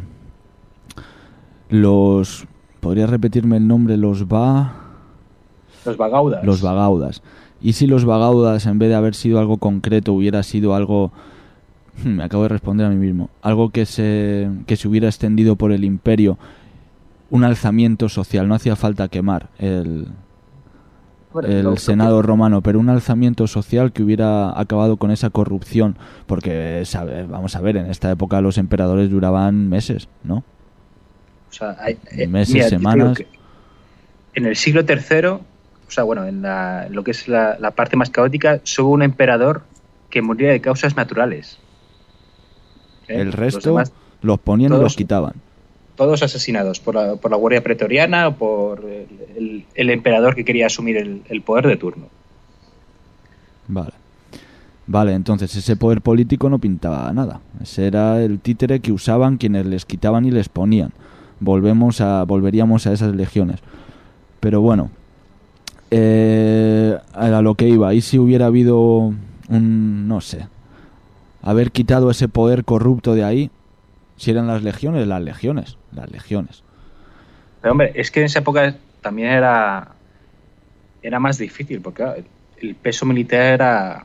los... ¿Podrías repetirme el nombre? Los va... Los vagaudas. Los vagaudas. ¿Y si los vagaudas, en vez de haber sido algo concreto, hubiera sido algo... Me acabo de responder a mí mismo. Algo que se, que se hubiera extendido por el imperio, un alzamiento social, no hacía falta quemar el, Bueno, el lo- Senado romano, pero un alzamiento social que hubiera acabado con esa corrupción, porque, sabe, vamos a ver, en esta época los emperadores duraban meses, ¿no? O sea, hay, eh, Meses, mira, yo creo semanas. que en el siglo tercero, o sea, bueno, en, la, en lo que es la, la parte más caótica, solo hubo un emperador que moría de causas naturales. ¿Eh? El Los resto demás, los ponían y todos- los quitaban. todos asesinados por la, por la Guardia Pretoriana o por el, el- el emperador que quería asumir el, el poder de turno. Vale. Vale, entonces ese poder político no pintaba nada. Ese era el títere que usaban quienes les quitaban y les ponían. Volvemos a, volveríamos a esas legiones. Pero bueno, eh, a lo que iba. ¿Y si hubiera habido un, no sé, haber quitado ese poder corrupto de ahí? Si eran las legiones, las legiones, las legiones. Pero hombre, es que en esa época también era, era más difícil, porque claro, el, el peso militar era...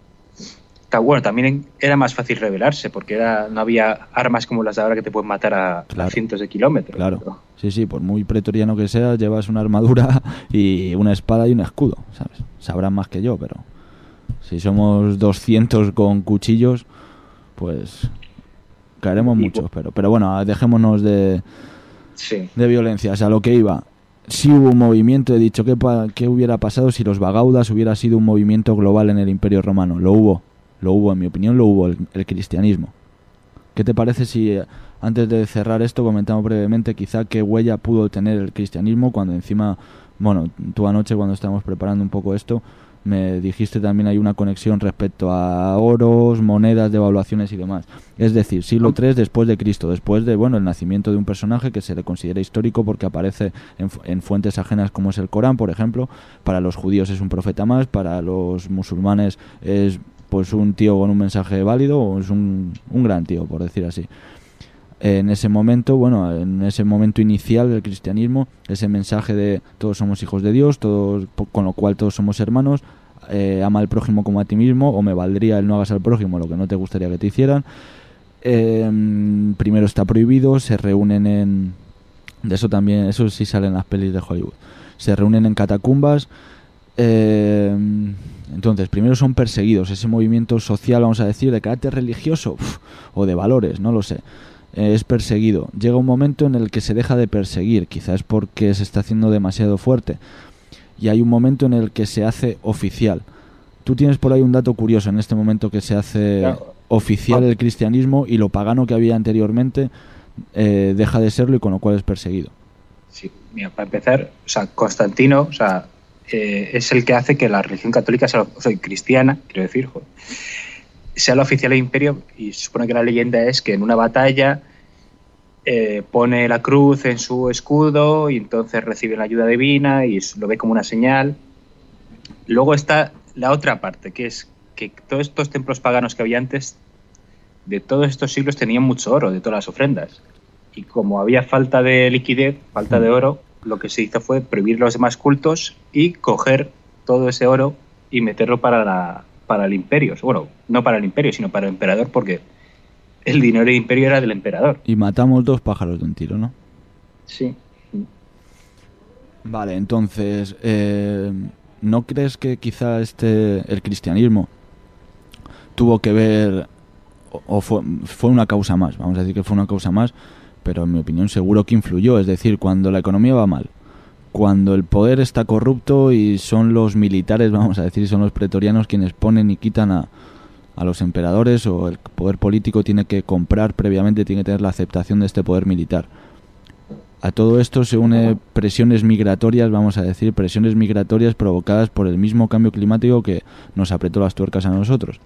Está bueno, también era más fácil rebelarse, porque era no había armas como las de ahora que te pueden matar a, Claro. a cientos de kilómetros. Claro, Pero- sí, sí, por muy pretoriano que seas, llevas una armadura y una espada y un escudo, ¿sabes? Sabrán más que yo, pero si somos doscientos con cuchillos, pues caeremos Y- muchos, pero pero bueno, dejémonos de, Sí. de violencias. A lo que iba, si hubo un movimiento, he dicho, ¿qué, pa- qué hubiera pasado si los vagaudas hubiera sido un movimiento global en el Imperio Romano? Lo hubo, lo hubo, en mi opinión, lo hubo, el, el cristianismo. ¿Qué te parece si, eh, antes de cerrar esto, comentamos brevemente quizá qué huella pudo tener el cristianismo cuando encima, bueno, tú anoche cuando estábamos preparando un poco esto, me dijiste también hay una conexión respecto a oros, monedas, devaluaciones y demás. Es decir, siglo tres después de Cristo, después de, bueno, el nacimiento de un personaje que se le considera histórico porque aparece en, fu- en fuentes ajenas como es el Corán, por ejemplo. Para los judíos es un profeta más, para los musulmanes es pues un tío con un mensaje válido, o es un, un gran tío, por decir así. En ese momento, bueno, en ese momento inicial del cristianismo, ese mensaje de todos somos hijos de Dios, todos, po- con lo cual todos somos hermanos, eh, ama al prójimo como a ti mismo, o me valdría el no hagas al prójimo lo que no te gustaría que te hicieran. Eh, primero está prohibido, se reúnen en... De eso también, eso sí sale en las pelis de Hollywood. Se reúnen en catacumbas. Eh, entonces, primero son perseguidos, ese movimiento social, vamos a decir, de carácter religioso uf, o de valores, no lo sé. Eh, es perseguido. Llega un momento en el que se deja de perseguir, quizás porque se está haciendo demasiado fuerte. Y hay un momento en el que se hace oficial. Tú tienes por ahí un dato curioso en este momento que se hace Claro. oficial el cristianismo y lo pagano que había anteriormente eh, deja de serlo y con lo cual es perseguido. Sí, mira, para empezar, o sea, Constantino, o sea, eh, es el que hace que la religión católica sea, o sea, cristiana, quiero decir, joder, sea la oficial del imperio, y se supone que la leyenda es que en una batalla eh, pone la cruz en su escudo y entonces recibe la ayuda divina y lo ve como una señal. Luego está la otra parte, que es que todos estos templos paganos que había antes, de todos estos siglos, tenían mucho oro, de todas las ofrendas. Y como había falta de liquidez, falta de oro, lo que se hizo fue prohibir los demás cultos y coger todo ese oro y meterlo para, la, para el imperio. Bueno, no para el imperio, sino para el emperador, porque el dinero del imperio era del emperador. Y matamos dos pájaros de un tiro, ¿no? Sí. Vale, entonces, eh, ¿no crees que quizá este el cristianismo tuvo que ver, o, o fue, fue una causa más, vamos a decir que fue una causa más, pero en mi opinión seguro que influyó? Es decir, cuando la economía va mal, cuando el poder está corrupto y son los militares, vamos a decir, son los pretorianos quienes ponen y quitan a, a los emperadores, o el poder político tiene que comprar previamente, tiene que tener la aceptación de este poder militar. A todo esto se une presiones migratorias, vamos a decir, presiones migratorias provocadas por el mismo cambio climático que nos apretó las tuercas a nosotros.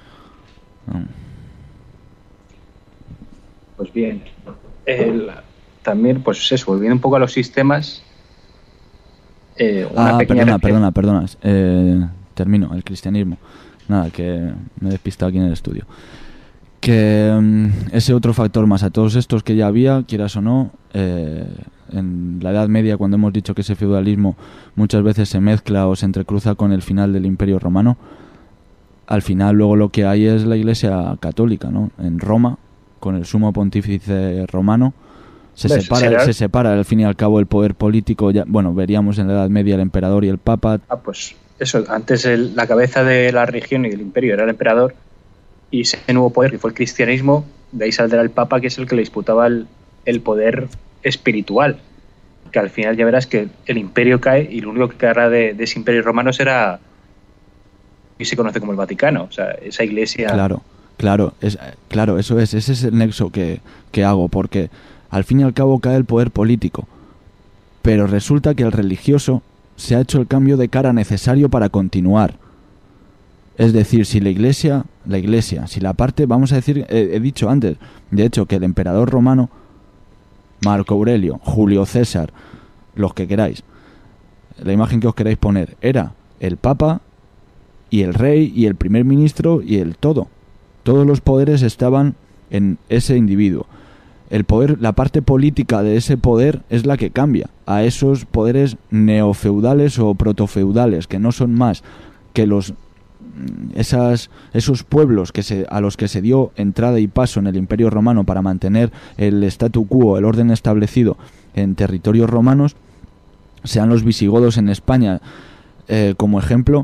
Pues bien, el, también, pues eso, volviendo un poco a los sistemas. Eh, una ah, pequeña perdona, reacción. perdona, perdona. Eh, termino, el cristianismo. Nada, que me he despistado aquí en el estudio. Que um, ese otro factor más a todos estos que ya había, quieras o no, eh, en la Edad Media, cuando hemos dicho que ese feudalismo muchas veces se mezcla o se entrecruza con el final del Imperio Romano, al final luego lo que hay es la Iglesia Católica, ¿no? En Roma, con el sumo pontífice romano, se ¿Ves? separa, ¿Será? se separa al fin y al cabo el poder político. Ya, bueno, veríamos en la Edad Media el emperador y el papa. Ah, pues eso, antes el, la cabeza de la región y del imperio era el emperador, y ese nuevo poder que fue el cristianismo, de ahí saldrá el papa, que es el que le disputaba el, el poder espiritual, que al final ya verás que el imperio cae y lo único que quedará de, de ese imperio romano será, y se conoce como el Vaticano, o sea, esa iglesia. Claro, claro, es, claro, eso es, ese es el nexo que, que hago, porque al fin y al cabo cae el poder político, pero resulta que el religioso se ha hecho el cambio de cara necesario para continuar. Es decir, si la iglesia, la iglesia, si la parte, vamos a decir, eh, he dicho antes, de hecho, que el emperador romano, Marco Aurelio, Julio César, los que queráis, la imagen que os queráis poner, era el papa y el rey y el primer ministro y el todo. Todos los poderes estaban en ese individuo. El poder, la parte política de ese poder es la que cambia a esos poderes neofeudales o protofeudales, que no son más que los esas esos pueblos que se, a los que se dio entrada y paso en el Imperio Romano para mantener el statu quo, el orden establecido en territorios romanos, sean los visigodos en España, eh, como ejemplo,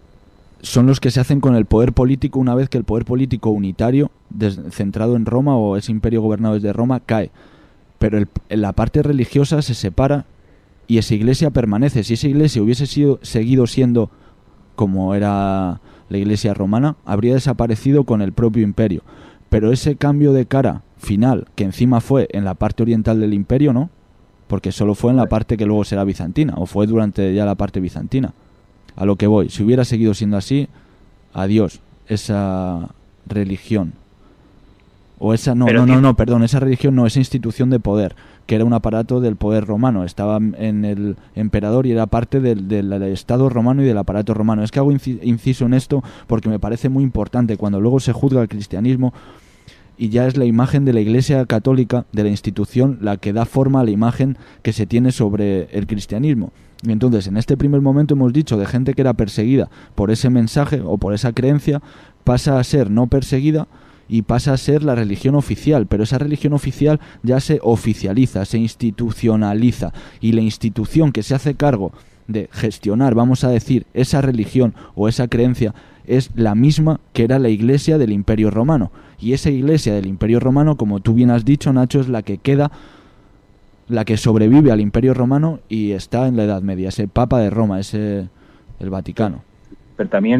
son los que se hacen con el poder político una vez que el poder político unitario, des, centrado en Roma, o ese imperio gobernado desde Roma, cae. Pero el, la parte religiosa se separa y esa iglesia permanece. Si esa iglesia hubiese sido, seguido siendo como era la iglesia romana, habría desaparecido con el propio imperio. Pero ese cambio de cara final, que encima fue en la parte oriental del imperio, ¿no? Porque solo fue en la parte que luego será bizantina, o fue durante ya la parte bizantina. A lo que voy, si hubiera seguido siendo así, adiós, esa religión. O esa, no, Pero no, no, que- no, perdón, esa religión no, esa institución de poder, que era un aparato del poder romano, estaba en el emperador y era parte del, del, del Estado romano y del aparato romano. Es que hago inci- inciso en esto porque me parece muy importante cuando luego se juzga el cristianismo y ya es la imagen de la Iglesia Católica, de la institución, la que da forma a la imagen que se tiene sobre el cristianismo. Y entonces, en este primer momento hemos dicho de gente que era perseguida por ese mensaje o por esa creencia, pasa a ser no perseguida y pasa a ser la religión oficial, pero esa religión oficial ya se oficializa, se institucionaliza, y la institución que se hace cargo de gestionar, vamos a decir, esa religión o esa creencia es la misma que era la iglesia del Imperio Romano. Y esa iglesia del Imperio Romano, como tú bien has dicho, Nacho, es la que queda, la que sobrevive al Imperio Romano y está en la Edad Media, ese Papa de Roma, ese el Vaticano. Pero también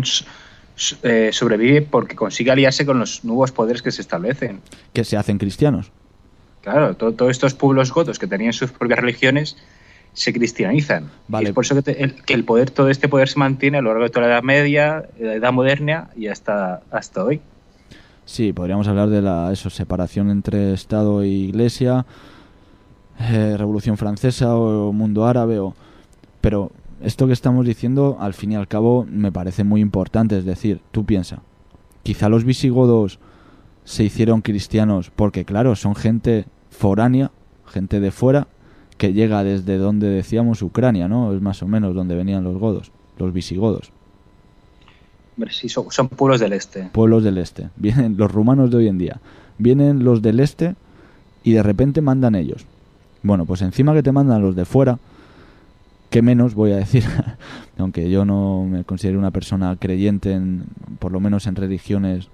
eh, sobrevive porque consigue aliarse con los nuevos poderes que se establecen. Que se hacen cristianos. Claro, todo- todos estos pueblos godos que tenían sus propias religiones se cristianizan. Vale. Y es por eso que, te- el, que el poder, todo este poder se mantiene a lo largo de toda la Edad Media, la Edad Moderna y hasta, hasta hoy. Sí, podríamos hablar de la eso, separación entre Estado e Iglesia, eh, Revolución Francesa o mundo árabe, o... pero esto que estamos diciendo, al fin y al cabo, me parece muy importante. Es decir, tú piensa, quizá los visigodos se hicieron cristianos porque, claro, son gente foránea, gente de fuera, que llega desde donde decíamos Ucrania, ¿no? Es más o menos donde venían los godos, los visigodos. Hombre, sí, son, son pueblos del este. Pueblos del este. Vienen los rumanos de hoy en día. Vienen los del este y de repente mandan ellos. Bueno, pues encima que te mandan los de fuera, que menos voy a decir, aunque yo no me considero una persona creyente, en, por lo menos en religiones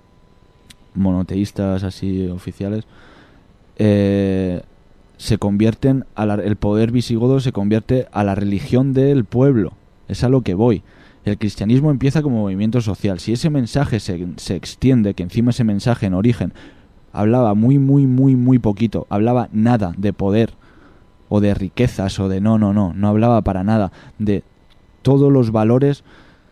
monoteístas así oficiales, eh, se convierten, a la, el poder visigodo se convierte a la religión del pueblo. Es a lo que voy. El cristianismo empieza como movimiento social. Si ese mensaje se, se extiende, que encima ese mensaje en origen hablaba muy, muy, muy, muy poquito, hablaba nada de poder o de riquezas o de no, no, no, no hablaba para nada de todos los valores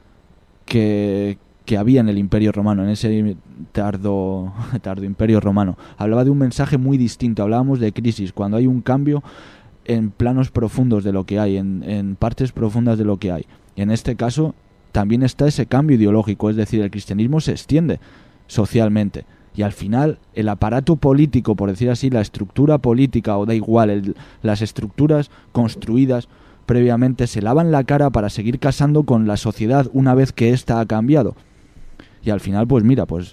que, que había en el Imperio Romano, en ese tardo, tardo Imperio Romano. Hablaba de un mensaje muy distinto. Hablábamos de crisis, cuando hay un cambio en planos profundos de lo que hay, en, en partes profundas de lo que hay. En este caso también está ese cambio ideológico, es decir, el cristianismo se extiende socialmente y al final el aparato político, por decir así, la estructura política, o da igual, el, las estructuras construidas previamente se lavan la cara para seguir casando con la sociedad una vez que ésta ha cambiado. Y al final, pues mira, pues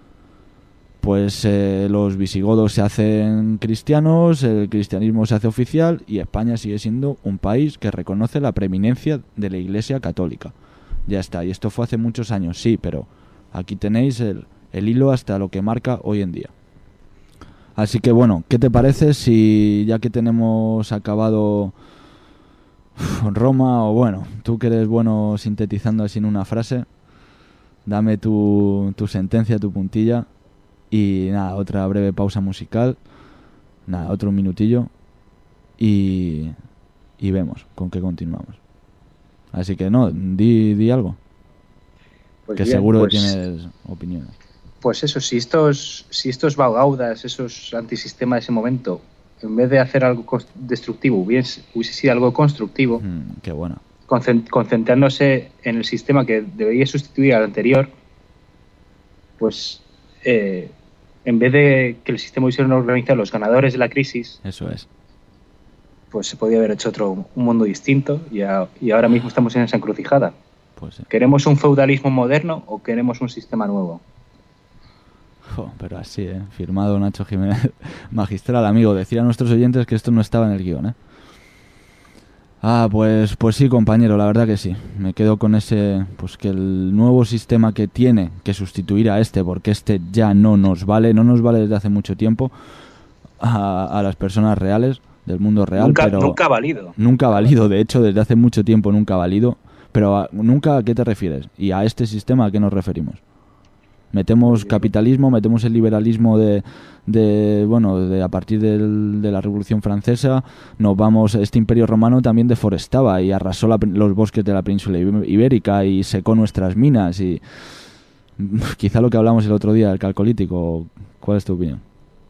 pues eh, los visigodos se hacen cristianos, el cristianismo se hace oficial y España sigue siendo un país que reconoce la preeminencia de la Iglesia Católica. Ya está, y esto fue hace muchos años, sí, pero aquí tenéis el, el hilo hasta lo que marca hoy en día. Así que bueno, ¿qué te parece si ya que tenemos acabado Roma, o bueno, tú que eres bueno sintetizando así en una frase, dame tu, tu sentencia, tu puntilla? Y nada, otra breve pausa musical, nada, otro minutillo y, y vemos con qué continuamos. Así que no, di, di algo, Pues que bien, seguro pues, que tienes opiniones. Pues eso, si estos, si estos Baugaudas, esos antisistemas de ese momento, en vez de hacer algo destructivo, hubiese, hubiese sido algo constructivo, Mm, qué bueno. concentrándose en el sistema que debería sustituir al anterior, pues eh, en vez de que el sistema hubiese organizado los ganadores de la crisis, Eso es. pues se podía haber hecho otro un mundo distinto y, a, y ahora mismo estamos en esa encrucijada. Pues sí. ¿Queremos un feudalismo moderno o queremos un sistema nuevo? Jo, pero así, ¿eh? Firmado Nacho Jiménez. Magistral, amigo. Decir a nuestros oyentes que esto no estaba en el guión, ¿eh? Ah, pues pues sí, compañero, la verdad que sí. Me quedo con ese, pues que el nuevo sistema que tiene que sustituir a este, porque este ya no nos vale, no nos vale desde hace mucho tiempo a, a las personas reales, del mundo real. Nunca, pero nunca ha valido. Nunca ha valido, de hecho, desde hace mucho tiempo nunca ha valido. Pero a, nunca, ¿a qué te refieres? ¿Y a este sistema a qué nos referimos? Metemos capitalismo, metemos el liberalismo de, de bueno, de a partir del, de la Revolución Francesa, nos vamos, este Imperio Romano también deforestaba y arrasó la, los bosques de la península ibérica y secó nuestras minas y quizá lo que hablamos el otro día del calcolítico. ¿Cuál es tu opinión?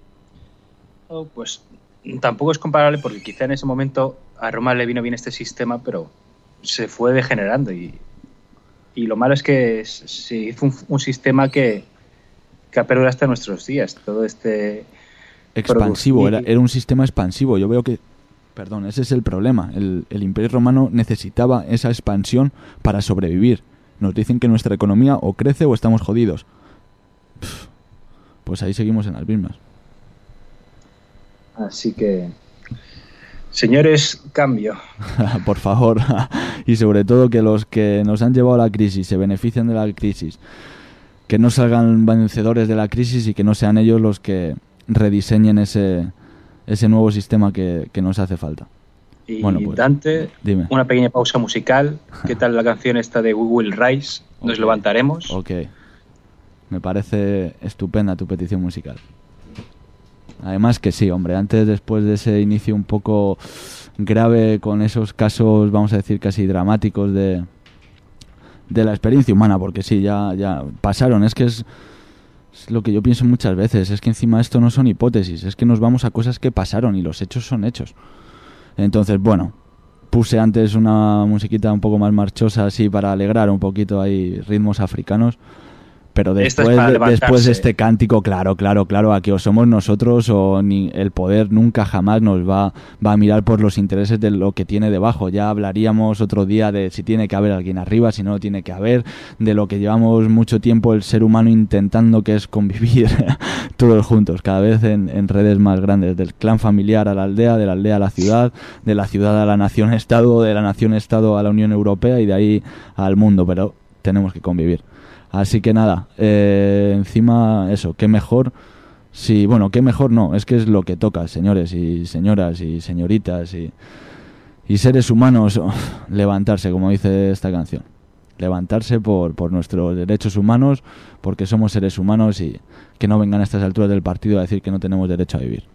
Oh, pues tampoco es comparable porque quizá en ese momento a Roma le vino bien este sistema, pero se fue degenerando y Y lo malo es que se hizo un, un sistema que, que ha perdurado hasta nuestros días. Todo este... Expansivo, producir... era, era un sistema expansivo. Yo veo que... Perdón, ese es el problema. El, el Imperio Romano necesitaba esa expansión para sobrevivir. Nos dicen que nuestra economía o crece o estamos jodidos. Pff, pues ahí seguimos en las mismas. Así que... Señores, cambio. Por favor. Y sobre todo que los que nos han llevado a la crisis se beneficien de la crisis. Que no salgan vencedores de la crisis y que no sean ellos los que rediseñen ese, ese nuevo sistema que, que nos hace falta. Y bueno, pues, Dante, dime. Una pequeña pausa musical. ¿Qué tal la canción esta de We Will Rise? Nos Okay. levantaremos. Ok. Me parece estupenda tu petición musical. Además que sí, hombre, antes, después de ese inicio un poco grave con esos casos, vamos a decir, casi dramáticos de, de la experiencia humana, porque sí, ya, ya pasaron. Es que es Es lo que yo pienso muchas veces, es que encima esto no son hipótesis, es que nos vamos a cosas que pasaron y los hechos son hechos. Entonces, bueno, puse antes una musiquita un poco más marchosa así para alegrar un poquito ahí ritmos africanos. Pero después, de, después de este cántico, claro, claro, claro, aquí o somos nosotros o ni el poder nunca jamás nos va, va a mirar por los intereses de lo que tiene debajo. Ya hablaríamos otro día de si tiene que haber alguien arriba, si no tiene que haber, de lo que llevamos mucho tiempo el ser humano intentando, que es convivir todos juntos, cada vez en, en redes más grandes, del clan familiar a la aldea, de la aldea a la ciudad, de la ciudad a la nación-estado, de la nación-estado a la Unión Europea y de ahí al mundo, pero tenemos que convivir. Así que nada, eh, encima eso, qué mejor, si, bueno, qué mejor no, es que es lo que toca, señores y señoras y señoritas y, y seres humanos, oh, levantarse, como dice esta canción, levantarse por, por nuestros derechos humanos, porque somos seres humanos y que no vengan a estas alturas del partido a decir que no tenemos derecho a vivir.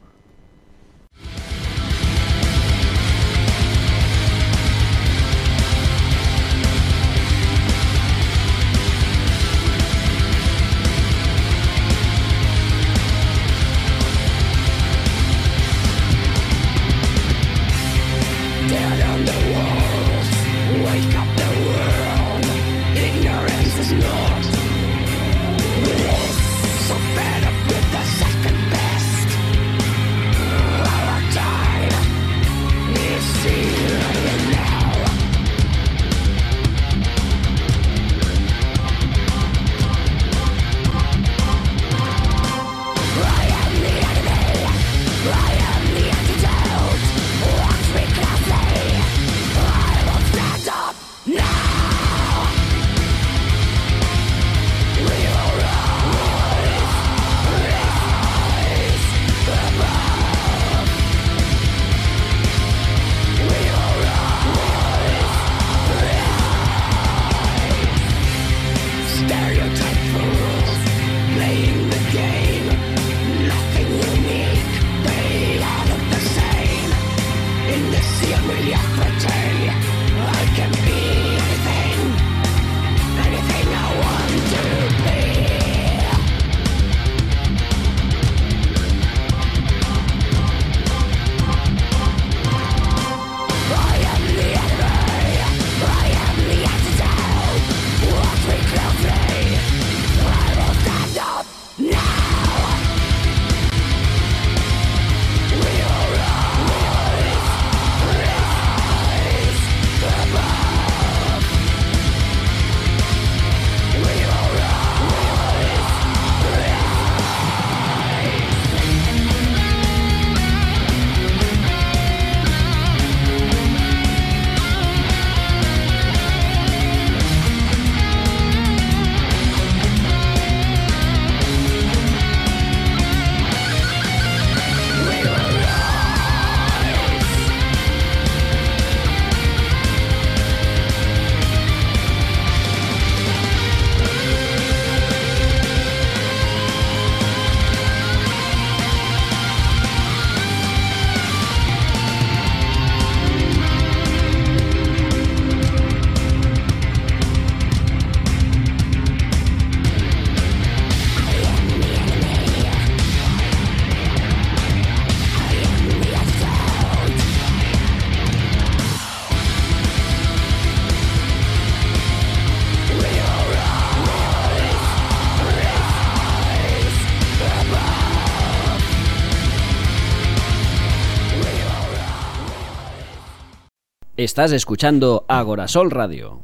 Estás escuchando Agorasol Radio.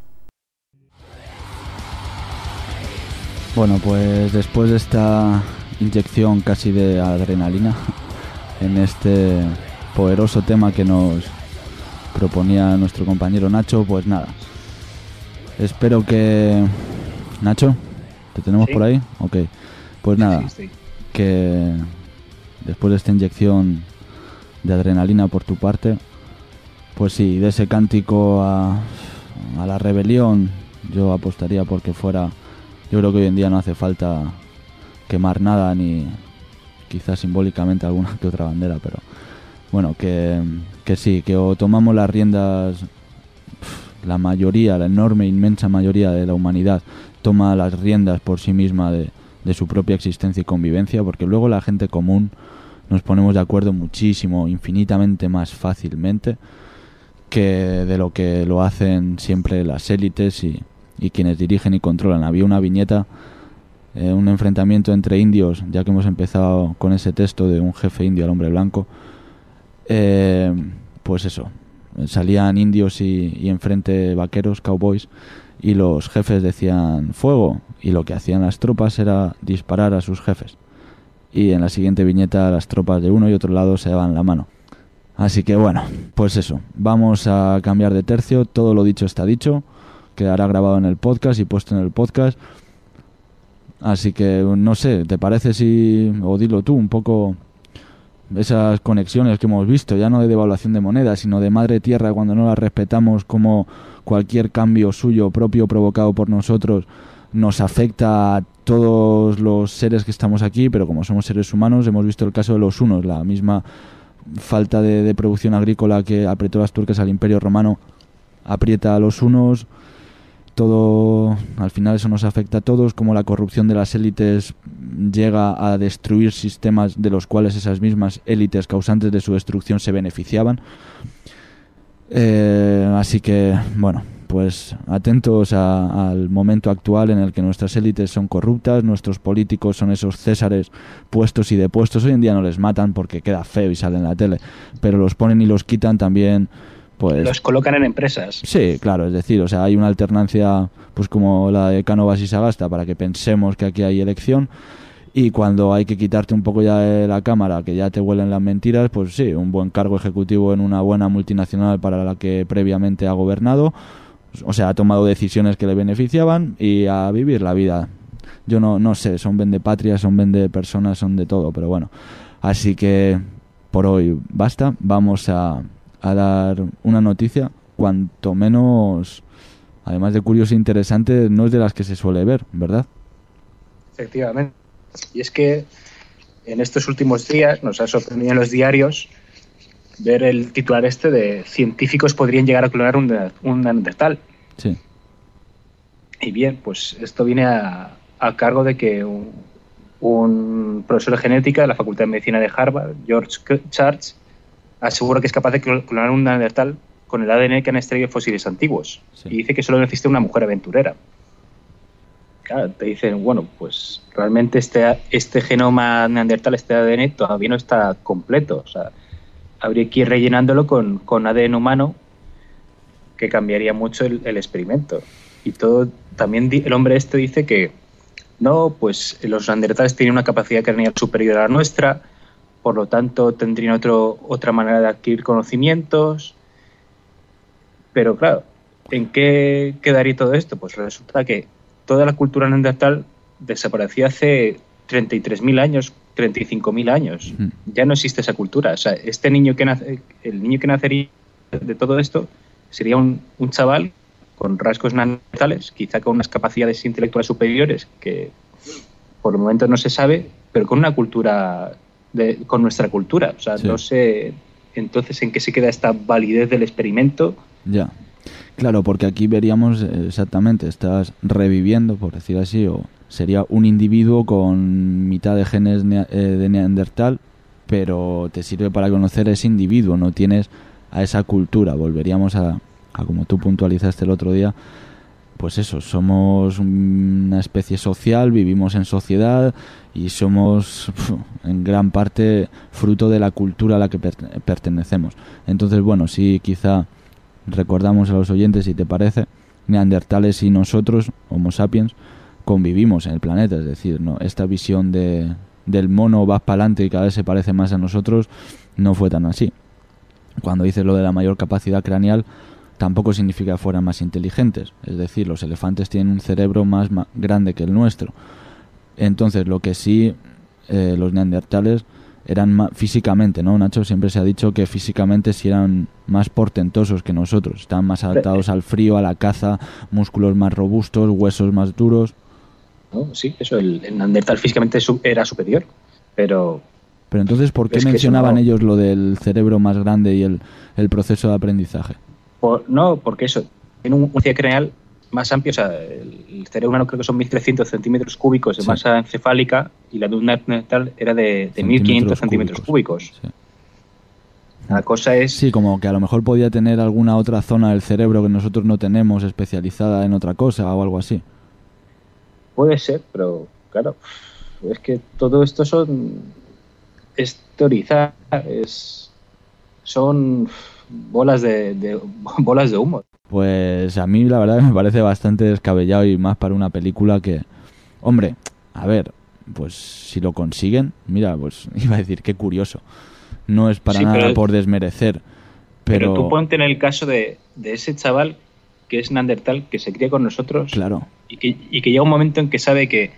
Bueno, pues después de esta inyección casi de adrenalina en este poderoso tema que nos proponía nuestro compañero Nacho, pues nada. Espero que... Nacho, ¿te tenemos ¿Sí? por ahí? Ok. Pues nada, Sí, sí. que después de esta inyección de adrenalina por tu parte, pues sí, de ese cántico a, a la rebelión, yo apostaría porque fuera... Yo creo que hoy en día no hace falta quemar nada, ni quizás simbólicamente alguna que otra bandera, pero bueno, que, que sí, que o tomamos las riendas, la mayoría, la enorme, inmensa mayoría de la humanidad toma las riendas por sí misma de, de su propia existencia y convivencia, porque luego la gente común nos ponemos de acuerdo muchísimo, infinitamente más fácilmente que de lo que lo hacen siempre las élites y, y quienes dirigen y controlan. Había una viñeta, eh, un enfrentamiento entre indios, ya que hemos empezado con ese texto de un jefe indio al hombre blanco, eh, pues eso, salían indios y, y enfrente vaqueros, cowboys, y los jefes decían fuego, y lo que hacían las tropas era disparar a sus jefes. Y en la siguiente viñeta las tropas de uno y otro lado se daban la mano. Así que bueno, pues eso, vamos a cambiar de tercio, todo lo dicho está dicho, quedará grabado en el podcast y puesto en el podcast. Así que no sé, ¿te parece si, o dilo tú, un poco esas conexiones que hemos visto, ya no de devaluación de moneda, sino de madre tierra cuando no la respetamos, como cualquier cambio suyo propio provocado por nosotros nos afecta a todos los seres que estamos aquí, pero como somos seres humanos hemos visto el caso de los hunos, la misma falta de, de producción agrícola que apretó las turcas al Imperio Romano aprieta a los hunos, todo, al final eso nos afecta a todos, como la corrupción de las élites llega a destruir sistemas de los cuales esas mismas élites causantes de su destrucción se beneficiaban. Eh, así que, bueno, pues atentos a, al momento actual en el que nuestras élites son corruptas, nuestros políticos son esos césares puestos y depuestos. Hoy en día no les matan porque queda feo y sale en la tele, pero los ponen y los quitan también. Pues, los colocan en empresas. Sí, claro, es decir, o sea, hay una alternancia pues como la de Cánovas y Sagasta para que pensemos que aquí hay elección, y cuando hay que quitarte un poco ya de la cámara, que ya te huelen las mentiras, pues sí, un buen cargo ejecutivo en una buena multinacional para la que previamente ha gobernado, o sea, ha tomado decisiones que le beneficiaban, y a vivir la vida. Yo no, no sé, son vendepatrias, son vende personas, son de todo, pero bueno. Así que por hoy basta, vamos a... a dar una noticia cuanto menos, además de curiosa e interesante, no es de las que se suele ver, ¿verdad? Efectivamente. Y es que en estos últimos días nos ha sorprendido en los diarios ver el titular este de científicos podrían llegar a clonar un, un neandertal. Sí. Y bien, pues esto viene a, a cargo de que un, un profesor de genética de la Facultad de Medicina de Harvard, George Church, asegura que es capaz de clonar un neandertal con el A D N que han extraído fósiles antiguos. Sí. Y dice que solo necesita una mujer aventurera. Claro, te dicen, bueno, pues realmente este, este genoma neandertal, este A D N, todavía no está completo. O sea, habría que ir rellenándolo con, con A D N humano, que cambiaría mucho el, el experimento. Y todo, también el hombre este dice que no, pues los neandertales tienen una capacidad craneal superior a la nuestra, por lo tanto tendrían otro, otra manera de adquirir conocimientos. Pero claro, ¿en qué quedaría todo esto? Pues resulta que toda la cultura neandertal desapareció hace treinta y tres mil años, treinta y cinco mil años. Mm. Ya no existe esa cultura. O sea, este niño que nace, el niño que nacería de todo esto sería un, un chaval con rasgos neandertales, quizá con unas capacidades intelectuales superiores que por el momento no se sabe, pero con una cultura... De, con nuestra cultura, o sea, sí. No sé entonces en qué se queda esta validez del experimento. Ya, claro, porque aquí veríamos exactamente, estás reviviendo, por decir así, o sería un individuo con mitad de genes ne- eh, de neandertal, pero te sirve para conocer a ese individuo, no tienes a esa cultura. Volveríamos a, a como tú puntualizaste el otro día, pues eso, somos una especie social, vivimos en sociedad y somos en gran parte fruto de la cultura a la que per- pertenecemos. Entonces, bueno, sí, quizá recordamos a los oyentes, si te parece, neandertales y nosotros, Homo sapiens, convivimos en el planeta. Es decir, no, esta visión de, del mono va para adelante y cada vez se parece más a nosotros, no fue tan así. Cuando dices lo de la mayor capacidad craneal, tampoco significa que fueran más inteligentes. Es decir, los elefantes tienen un cerebro más ma- grande que el nuestro. Entonces, lo que sí, eh, los neandertales eran más, físicamente, ¿no, Nacho? Siempre se ha dicho que físicamente sí eran más portentosos que nosotros. Estaban más adaptados al frío, a la caza, músculos más robustos, huesos más duros. No, sí, eso, el, el neandertal físicamente su- era superior, pero... Pero entonces, ¿por qué es mencionaban no... ellos lo del cerebro más grande y el, el proceso de aprendizaje? Por, no, porque eso, tiene un capacidad craneal más amplio. O sea, el, el cerebro humano creo que son mil trescientos centímetros cúbicos de Sí. masa encefálica y la de un neandertal era de, de mil quinientos centímetros cúbicos. Sí. La cosa es... Sí, como que a lo mejor podía tener alguna otra zona del cerebro que nosotros no tenemos especializada en otra cosa o algo así. Puede ser, pero claro, es que todo esto son es teorizar, es son bolas de, de bolas de humo. Pues a mí la verdad me parece bastante descabellado y más para una película que, hombre, a ver, pues si lo consiguen, mira, pues iba a decir qué curioso. No es para Sí, nada pero- por desmerecer, Pero, pero, tú ponte en el caso de, de ese chaval que es neandertal, que se cría con nosotros claro, y, que, y que llega un momento en que sabe que,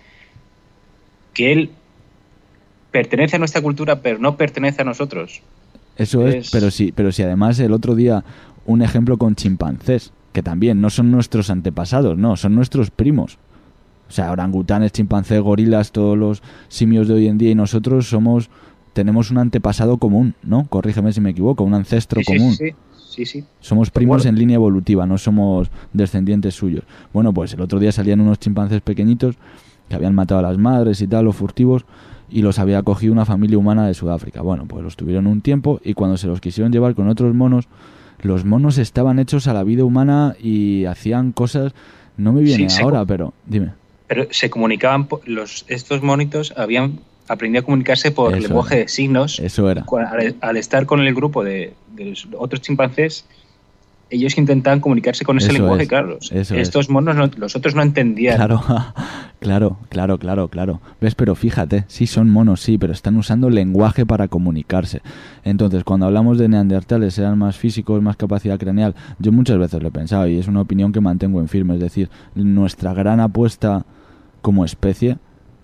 que él pertenece a nuestra cultura, pero no pertenece a nosotros. eso es, es- pero sí, pero si además el otro día un ejemplo con chimpancés, que también no son nuestros antepasados, no, son nuestros primos. O sea, orangutanes, chimpancés, gorilas, todos los simios de hoy en día y nosotros somos tenemos un antepasado común, ¿no? Corrígeme si me equivoco, un ancestro Sí, sí, común. sí, sí, sí. Somos primos Bueno. en línea evolutiva, no somos descendientes suyos. Bueno, pues el otro día salían unos chimpancés pequeñitos que habían matado a las madres y tal, los furtivos, y los había cogido una familia humana de Sudáfrica. Bueno, pues los tuvieron un tiempo y cuando se los quisieron llevar con otros monos, los monos estaban hechos a la vida humana y hacían cosas... No me viene Sí, se ahora, co- pero dime. Pero se comunicaban, po- los estos monitos habían aprendido a comunicarse por Eso lenguaje era. de signos. Eso era. Cu- Al, al estar con el grupo de, de los otros chimpancés, ellos intentaban comunicarse con ese Eso lenguaje, es, claro. los- eso estos monos, no- los otros no entendían. Claro, claro, claro, claro, claro. ¿Ves? Pero fíjate, sí son monos, sí, pero están usando lenguaje para comunicarse. Entonces, cuando hablamos de neandertales, eran más físicos, más capacidad craneal, yo muchas veces lo he pensado y es una opinión que mantengo en firme. Es decir, nuestra gran apuesta como especie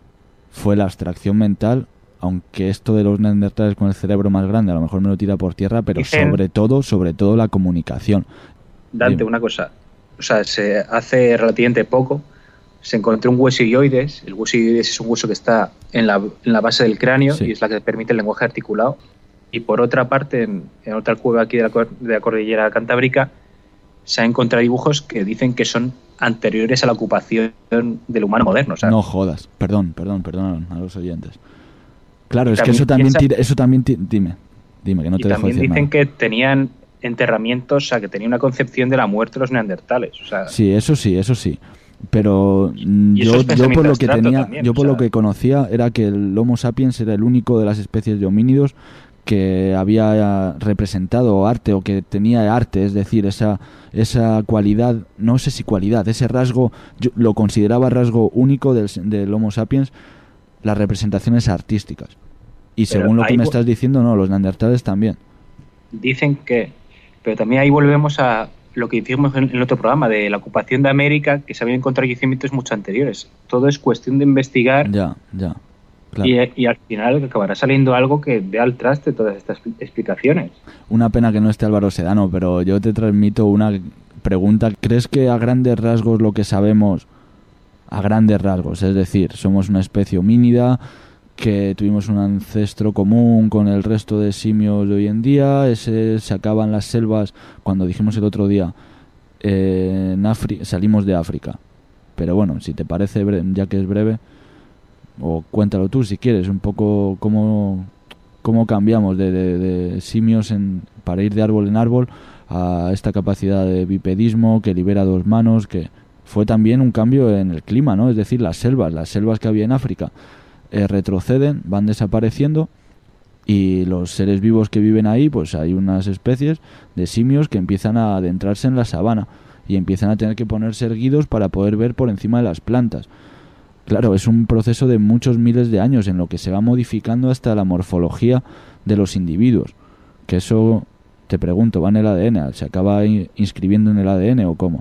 fue la abstracción mental, aunque esto de los neandertales con el cerebro más grande a lo mejor me lo tira por tierra, pero Dicen- sobre todo, sobre todo la comunicación. Dante, Dime. una cosa. O sea, se hace relativamente poco se encontró un hueso ioides. El hueso ioides es un hueso que está en la, en la base del cráneo Sí. y es la que permite el lenguaje articulado. Y por otra parte, en, en otra cueva aquí de la, cor- de la cordillera cantábrica, se han encontrado dibujos que dicen que son anteriores a la ocupación del humano moderno. O sea, No jodas, perdón, perdón, perdón a los oyentes. Claro, Y es que también eso también piensa- tira, eso también ti- dime, dime que no y te dejo también decir dicen nada. que tenían enterramientos, o sea, que tenían una concepción de la muerte de los neandertales. O sea, Sí, eso sí, eso sí. Pero mm, y eso yo, es yo por pensamiento lo que abstracto tenía, también, yo o por sea. lo que conocía era que el Homo sapiens era el único de las especies de homínidos que había representado arte o que tenía arte, es decir, esa esa cualidad, no sé si cualidad, ese rasgo, yo lo consideraba rasgo único del, del Homo sapiens, las representaciones artísticas. Y Pero según lo que ahí me vo- estás diciendo, no, los neandertales también. dicen que... Pero también ahí volvemos a lo que hicimos en el otro programa, de la ocupación de América, que se habían encontrado yacimientos mucho anteriores. Todo es cuestión de investigar Ya, ya. Claro. y, y al final acabará saliendo algo que dé al traste todas estas explicaciones. Una pena que no esté Álvaro Sedano, pero yo te transmito una pregunta. ¿Crees que a grandes rasgos lo que sabemos, a grandes rasgos, es decir, somos una especie homínida, que tuvimos un ancestro común con el resto de simios de hoy en día, ese se acaban las selvas, cuando dijimos el otro día, eh, en Afri- salimos de África? Pero bueno, si te parece, bre- ya que es breve, o cuéntalo tú si quieres, un poco cómo, cómo cambiamos de, de- de simios en, para ir de árbol en árbol a esta capacidad de bipedismo que libera dos manos, que fue también un cambio en el clima, ¿no? Es decir, las selvas, las selvas que había en África eh, retroceden, van desapareciendo y los seres vivos que viven ahí, pues hay unas especies de simios que empiezan a adentrarse en la sabana y empiezan a tener que ponerse erguidos para poder ver por encima de las plantas. Claro, es un proceso de muchos miles de años en lo que se va modificando hasta la morfología de los individuos. Que eso, te pregunto, ¿va en el A D N? ¿Se acaba in- inscribiendo en el A D N o cómo?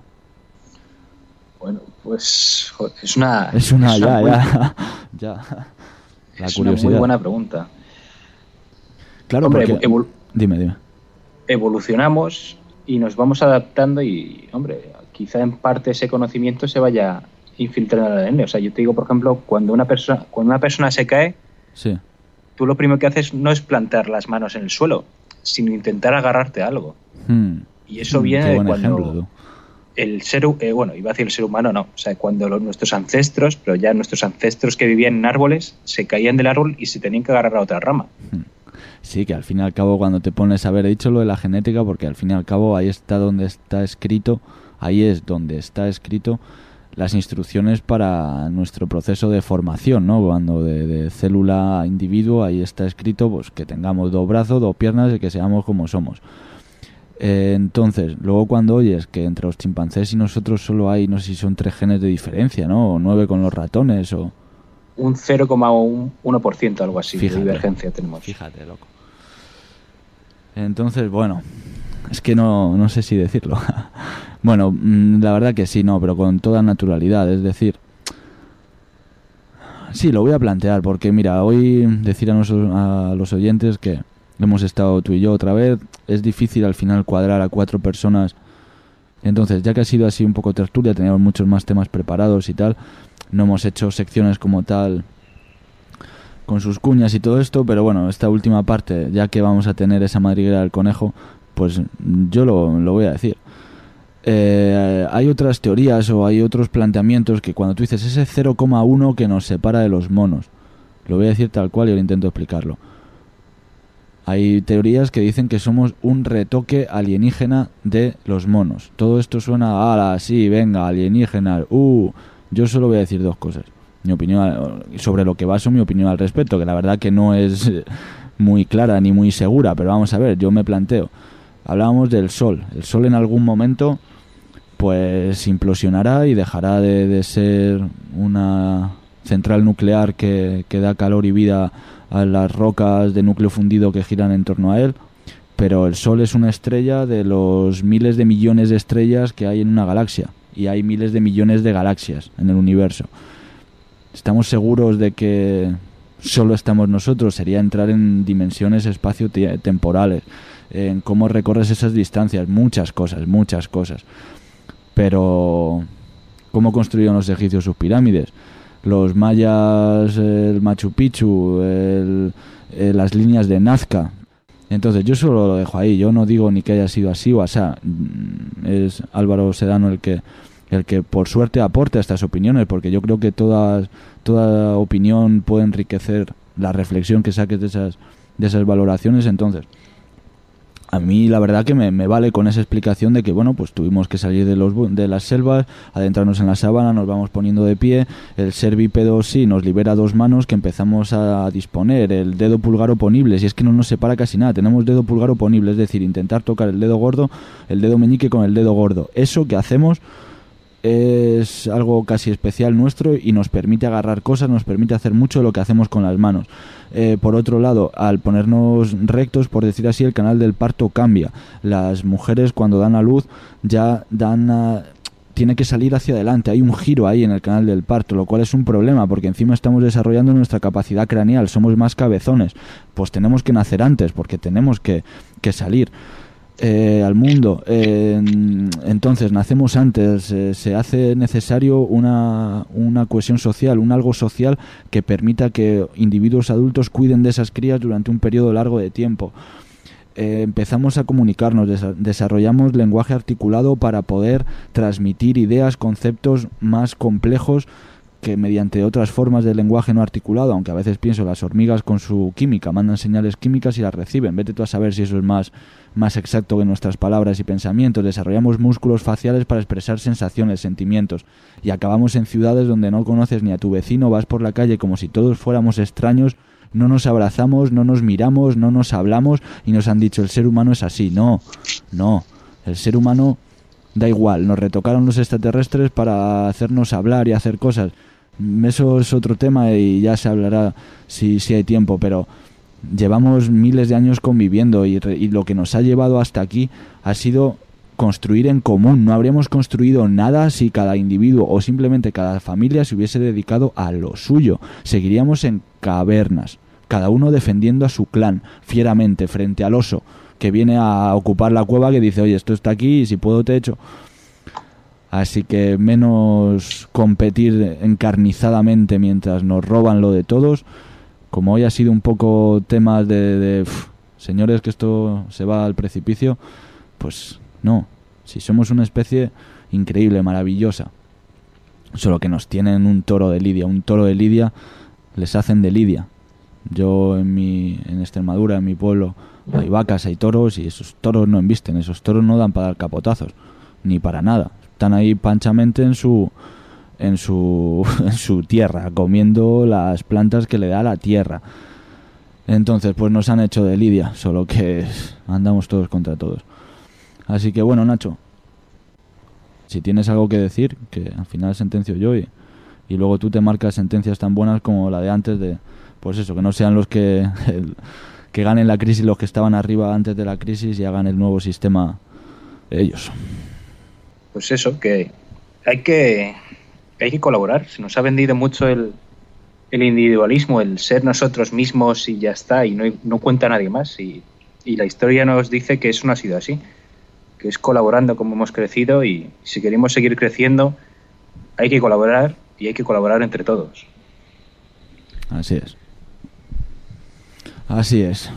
Bueno, pues jo, es una... Es una, es ya, muy- ya, ya. La es una curiosidad. muy buena pregunta. Claro, Hombre, porque... evol- Dime, dime. evolucionamos y nos vamos adaptando y, hombre, quizá en parte ese conocimiento se vaya infiltrando en el A D N. O sea, yo te digo, por ejemplo, cuando una persona, cuando una persona se cae, Sí. tú lo primero que haces no es plantar las manos en el suelo, sino intentar agarrarte a algo. Hmm. Y eso Hmm, viene qué de buen cuando... ejemplo, tú. el ser, eh, bueno, iba a decir el ser humano, no, o sea, cuando los, nuestros ancestros, pero ya nuestros ancestros que vivían en árboles, se caían del árbol y se tenían que agarrar a otra rama. Sí, que al fin y al cabo cuando te pones a ver, he dicho lo de la genética porque al fin y al cabo ahí está donde está escrito, ahí es donde está escrito las instrucciones para nuestro proceso de formación, ¿no? Cuando de, de célula a individuo, ahí está escrito pues que tengamos dos brazos, dos piernas y que seamos como somos. Eh, entonces, luego cuando oyes que entre los chimpancés y nosotros solo hay, no sé si son tres genes de diferencia, ¿no? O nueve con los ratones, o... Un cero coma uno por ciento, algo así, Fíjate, de divergencia tenemos. Fíjate, loco. Entonces, bueno, es que no, no sé si decirlo. Bueno, la verdad que sí, no, pero con toda naturalidad, es decir... Sí, lo voy a plantear, porque mira, hoy decir a, nuestros, a los oyentes que hemos estado tú y yo otra vez, es difícil al final cuadrar a cuatro personas. Entonces, ya que ha sido así un poco tertulia, teníamos muchos más temas preparados y tal, no hemos hecho secciones como tal con sus cuñas y todo esto, pero bueno, esta última parte, ya que vamos a tener esa madriguera del conejo, pues yo lo, lo voy a decir. Eh, hay otras teorías o hay otros planteamientos que cuando tú dices ese cero coma uno que nos separa de los monos, lo voy a decir tal cual y ahora intento explicarlo. Hay teorías que dicen que somos un retoque alienígena de los monos. Todo esto suena a la sí, venga, alienígena. Uh, yo solo voy a decir dos cosas. Mi opinión sobre lo que baso mi opinión al respecto, que la verdad que no es muy clara ni muy segura, pero vamos a ver, yo me planteo. Hablábamos del Sol. El Sol en algún momento pues implosionará y dejará de, de ser una central nuclear que, que da calor y vida a las rocas de núcleo fundido que giran en torno a él, pero el Sol es una estrella de los miles de millones de estrellas que hay en una galaxia, y hay miles de millones de galaxias en el universo. ¿Estamos seguros de que solo estamos nosotros? Sería entrar en dimensiones espacio-temporales, en cómo recorres esas distancias, muchas cosas, muchas cosas. Pero ¿cómo construyeron los egipcios sus pirámides? Los mayas, el Machu Picchu, el, el, las líneas de Nazca. Entonces yo solo lo dejo ahí, yo no digo ni que haya sido así o así. Es Álvaro Sedano el que el que por suerte aporta estas opiniones, porque yo creo que toda, toda opinión puede enriquecer la reflexión que saques de esas, de esas valoraciones. Entonces a mí la verdad que me, me vale con esa explicación de que bueno, pues tuvimos que salir de los de las selvas, adentrarnos en la sabana, nos vamos poniendo de pie, el ser bípedo sí nos libera dos manos que empezamos a disponer, el dedo pulgar oponible, si es que no nos separa casi nada, tenemos dedo pulgar oponible, es decir, intentar tocar el dedo gordo, el dedo meñique con el dedo gordo, eso que hacemos es algo casi especial nuestro y nos permite agarrar cosas, nos permite hacer mucho de lo que hacemos con las manos. Eh, por otro lado, al ponernos rectos, por decir así, el canal del parto cambia. Las mujeres cuando dan a luz ya dan a... tiene que salir hacia adelante, hay un giro ahí en el canal del parto, lo cual es un problema porque encima estamos desarrollando nuestra capacidad craneal, somos más cabezones, pues tenemos que nacer antes porque tenemos que, que salir Eh, al mundo. Eh, entonces nacemos antes, eh, se hace necesario una, una cohesión social, un algo social que permita que individuos adultos cuiden de esas crías durante un periodo largo de tiempo. Eh, empezamos a comunicarnos, desa- desarrollamos lenguaje articulado para poder transmitir ideas, conceptos más complejos que mediante otras formas de lenguaje no articulado, aunque a veces pienso las hormigas con su química mandan señales químicas y las reciben, vete tú a saber si eso es más, más exacto que nuestras palabras y pensamientos. Desarrollamos músculos faciales para expresar sensaciones, sentimientos, y acabamos en ciudades donde no conoces ni a tu vecino, vas por la calle como si todos fuéramos extraños, no nos abrazamos, no nos miramos, no nos hablamos y nos han dicho el ser humano es así. No, no, el ser humano da igual, nos retocaron los extraterrestres para hacernos hablar y hacer cosas. Eso es otro tema y ya se hablará si, si hay tiempo, pero llevamos miles de años conviviendo y, y lo que nos ha llevado hasta aquí ha sido construir en común. No habríamos construido nada si cada individuo o simplemente cada familia se hubiese dedicado a lo suyo. Seguiríamos en cavernas, cada uno defendiendo a su clan fieramente frente al oso que viene a ocupar la cueva, que dice, oye, esto está aquí y si puedo te echo. Así que menos competir encarnizadamente mientras nos roban lo de todos. Como hoy ha sido un poco temas de, de pff, señores, que esto se va al precipicio, pues no. Si somos una especie increíble, maravillosa. Solo que nos tienen un toro de lidia. Un toro de lidia les hacen de lidia. Yo en mi en Extremadura, en mi pueblo, hay vacas, hay toros y esos toros no embisten. Esos toros no dan para dar capotazos, ni para nada. Están ahí panchamente en su en su en su tierra, comiendo las plantas que le da la tierra. Entonces, pues nos han hecho de lidia, solo que andamos todos contra todos. Así que bueno, Nacho, si tienes algo que decir, que al final sentencio yo y, y luego tú te marcas sentencias tan buenas como la de antes de, pues eso, que no sean los que el, que ganen la crisis los que estaban arriba antes de la crisis y hagan el nuevo sistema ellos. Pues eso, que hay que hay que colaborar. Se nos ha vendido mucho el, el individualismo, el ser nosotros mismos y ya está, y no, no cuenta nadie más. Y, y la historia nos dice que eso no ha sido así, que es colaborando como hemos crecido, y si queremos seguir creciendo hay que colaborar y hay que colaborar entre todos. Así es. Así es.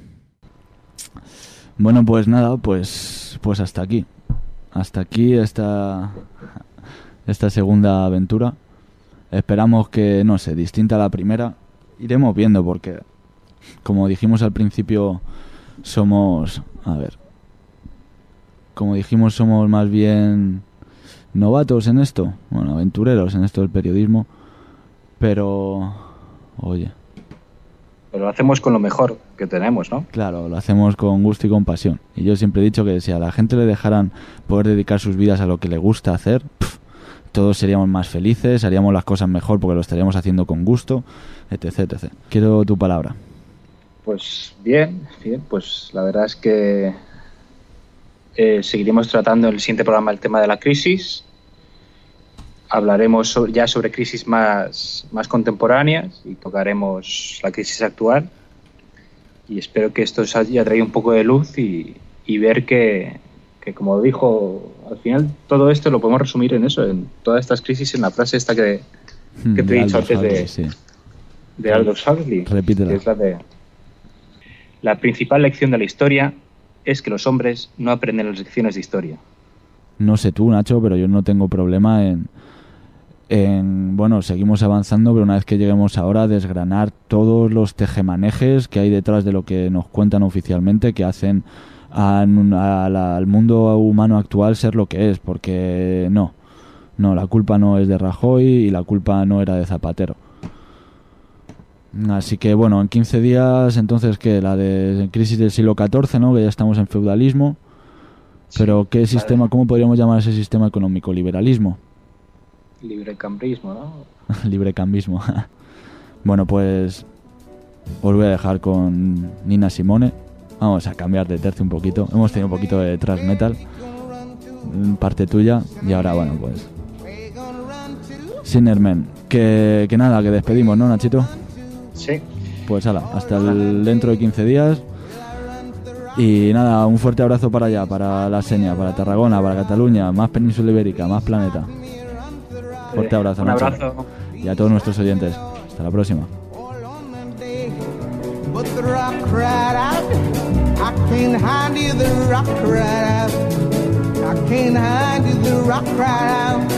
Bueno, pues nada, pues pues hasta aquí. Hasta aquí esta esta segunda aventura. Esperamos que, no sé, distinta a la primera. Iremos viendo porque, como dijimos al principio, somos, a ver, como dijimos, somos más bien novatos en esto, bueno, aventureros en esto del periodismo, pero, oye. Pero lo hacemos con lo mejor que tenemos, ¿no? Claro, lo hacemos con gusto y con pasión. Y yo siempre he dicho que si a la gente le dejaran poder dedicar sus vidas a lo que le gusta hacer, pff, todos seríamos más felices, haríamos las cosas mejor porque lo estaríamos haciendo con gusto, etc, etcétera. Quiero tu palabra. Pues bien, bien, pues la verdad es que eh, seguiremos tratando en el siguiente programa el tema de la crisis. Hablaremos so- ya sobre crisis más, más contemporáneas y tocaremos la crisis actual. Y espero que esto os haya traído un poco de luz y, y ver que, que, como dijo, al final todo esto lo podemos resumir en eso, en todas estas crisis, en la frase esta que, que te he dicho antes de, sí. de Aldous Huxley. Repítela. Que es la de: la principal lección de la historia es que los hombres no aprenden las lecciones de historia. No sé tú, Nacho, pero yo no tengo problema en, en... Bueno, seguimos avanzando, pero una vez que lleguemos ahora a desgranar todos los tejemanejes que hay detrás de lo que nos cuentan oficialmente, que hacen a, a la, al mundo humano actual ser lo que es, porque no, no, la culpa no es de Rajoy y la culpa no era de Zapatero. Así que bueno, en quince días, entonces, ¿qué? La de crisis del siglo catorce, ¿no? Que ya estamos en feudalismo. Pero ¿qué sistema, cómo podríamos llamar ese sistema económico? ¿Liberalismo? Librecambrismo, ¿no? Librecambismo. Bueno, pues os voy a dejar con Nina Simone. Vamos a cambiar de tercio un poquito. Hemos tenido un poquito de thrash metal, parte tuya, y ahora, bueno, pues Sinnerman. Que, que nada, que despedimos, ¿no, Nachito? Sí. Pues hala, hasta el dentro de quince días. Y nada, un fuerte abrazo para allá, para la Seña, para Tarragona, para Cataluña, más península ibérica, más planeta. Fuerte abrazo, Un Nacho. abrazo. Y a todos nuestros oyentes. Hasta la próxima. But the rock cried out, I can't hide you, the rock cried out, I can't hide you, the rock cried out.